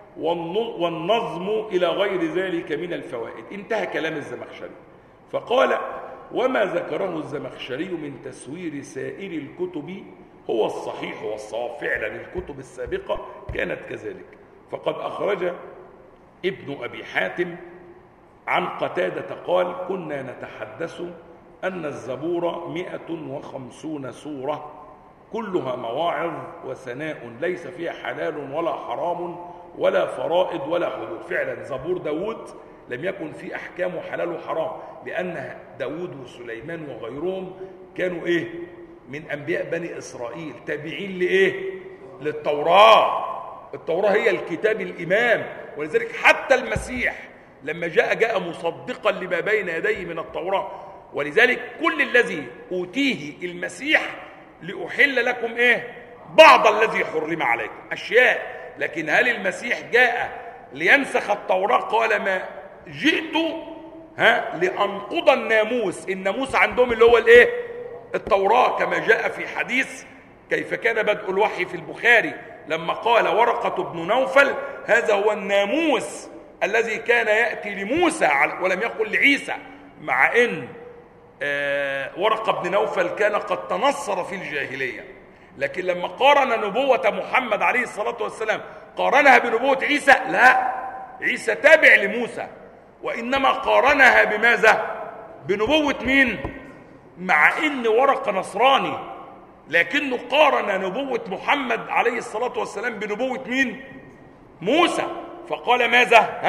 والنظم إلى غير ذلك من الفوائد. انتهى كلام الزمخشري، فقال وما ذكره الزمخشري من تسوير سائر الكتب هو الصحيح والصواب. فعلا الكتب السابقة كانت كذلك. فقد أخرج ابن أبي حاتم عن قتادة قال كنا نتحدث أن الزبور 150 سورة كلها مواعظ وثناء ليس فيها حلال ولا حرام ولا فرائض ولا حدود. فعلا زبور داود لم يكن فيه أحكام حلال وحرام، لأن داود وسليمان وغيرهم كانوا إيه؟ من أنبياء بني إسرائيل، تابعين لإيه؟ للتوراة. التوراة هي الكتاب الإمام، ولذلك حتى المسيح لما جاء مصدقا لما بين يديه من التوراة. ولذلك كل الذي أوتيه المسيح لأحل لكم إيه؟ بعض الذي حرم عليكم، أشياء. لكن هل المسيح جاء لينسخ التوراة؟ قال ما جئت لأنقض الناموس. الناموس عندهم اللي هو الايه؟ التوراة، كما جاء في حديث كيف كان بدء الوحي في البخاري لما قال ورقة بن نوفل هذا هو الناموس الذي كان يأتي لموسى ولم يقل لعيسى، مع ان ورقة بن نوفل كان قد تنصر في الجاهلية. لكن لما قارن نبوة محمد عليه الصلاة والسلام قارنها بنبوة عيسى، لا، عيسى تابع لموسى، وإنما قارنها بماذا؟ بنبوة مين؟ مع ان ورقة نصراني، لكنه قارن نبوة محمد عليه الصلاة والسلام بنبوة مين؟ موسى. فقال ماذا؟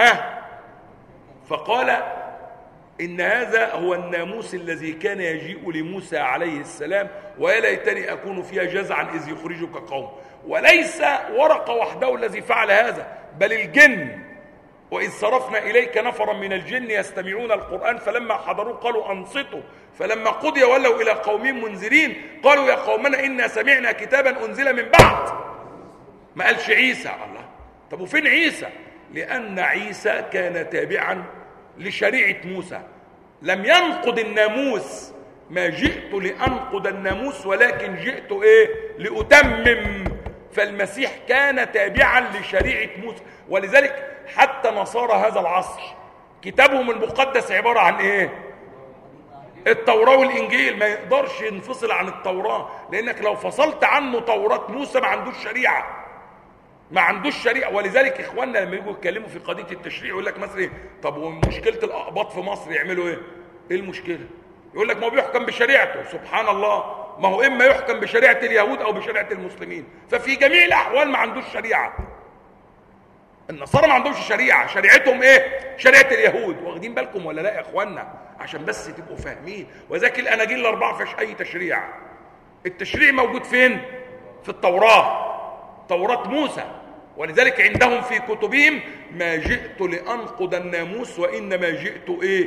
فقال إن هذا هو الناموس الذي كان يجيء لموسى عليه السلام، ويا ليتني أكون فيها جزعا إذ يخرجك قوم. وليس ورقة وحده الذي فعل هذا، بل الجن. وإذ صرفنا إليك نفرا من الجن يستمعون القرآن فلما حضروا قالوا أنصتوا فلما قضي ولوا إلى قومهم منذرين قالوا يا قومنا إنا سمعنا كتابا أنزل من بعد. ما قالش عيسى. الله، طب وفين عيسى؟ لأن عيسى كان تابعا لشريعة موسى، لم ينقض الناموس. ما جئت لأنقض الناموس ولكن جئت لأتمم. فالمسيح كان تابعا لشريعة موسى. ولذلك حتى نصارى هذا العصر كتابهم المقدس عبارة عن التوراة والإنجيل. ما يقدرش ينفصل عن التوراة، لأنك لو فصلت عنه توراة موسى ما عندوش شريعة، ما عندوش شريعة. ولذلك إخواننا لما يجوا يتكلموا في قضية التشريع يقول لك مثلا طب ومشكلة الأقباط في مصر يعملوا إيه المشكلة؟ يقول لك ما هو بيحكم بشريعته. سبحان الله، ما هو إما يحكم بشريعة اليهود أو بشريعة المسلمين، ففي جميع الأحوال ما عندوش شريعة. النصارى ما عندهمش شريعة، شريعتهم شريعة اليهود. واخدين بالكم ولا لا يا إخواننا؟ عشان بس تبقوا فاهمين. وذاك الأناجيل الأربعة فيش أي تشريع. التشريع موجود فين؟ في التوراة، توراة موسى. ولذلك عندهم في كتبهم ما جئت لأنقض الناموس وإنما جئت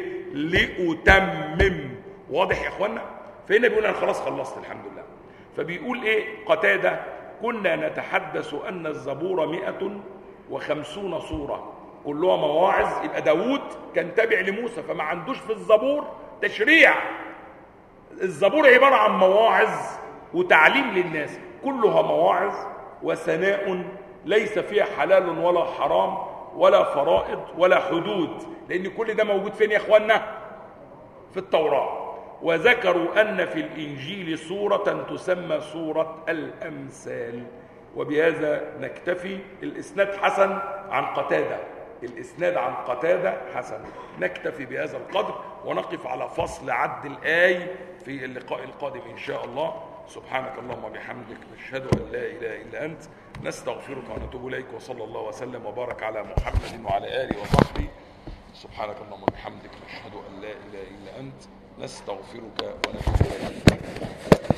لأتمم. واضح يا إخوانا؟ فهنا بيقول أنا خلاص خلصت الحمد لله. فبيقول قتادة كنا نتحدث أن الزبور 150 سورة كلها مواعظ. يبقى داود كان تابع لموسى فما عندوش في الزبور تشريع. الزبور عبارة عن مواعظ وتعليم للناس، كلها مواعظ وثناء ليس فيها حلال ولا حرام ولا فرائض ولا حدود، لأن كل ده موجود فين يا إخوانا؟ في التوراة. وذكروا أن في الإنجيل سورة تسمى سورة الأمثال. وبهذا نكتفي. الإسناد حسن عن قتادة، الإسناد عن قتادة حسن. نكتفي بهذا القدر ونقف على فصل عد الآي في اللقاء القادم إن شاء الله. سبحانك اللهم وبحمدك نشهد أن لا إله إلا أنت نستغفرك ونتوب إليك. وصلى الله وسلم وبارك على محمد وعلى آله وصحبه. سبحانك اللهم وبحمدك نشهد أن لا إله إلا أنت نستغفرك ونتوب إليك.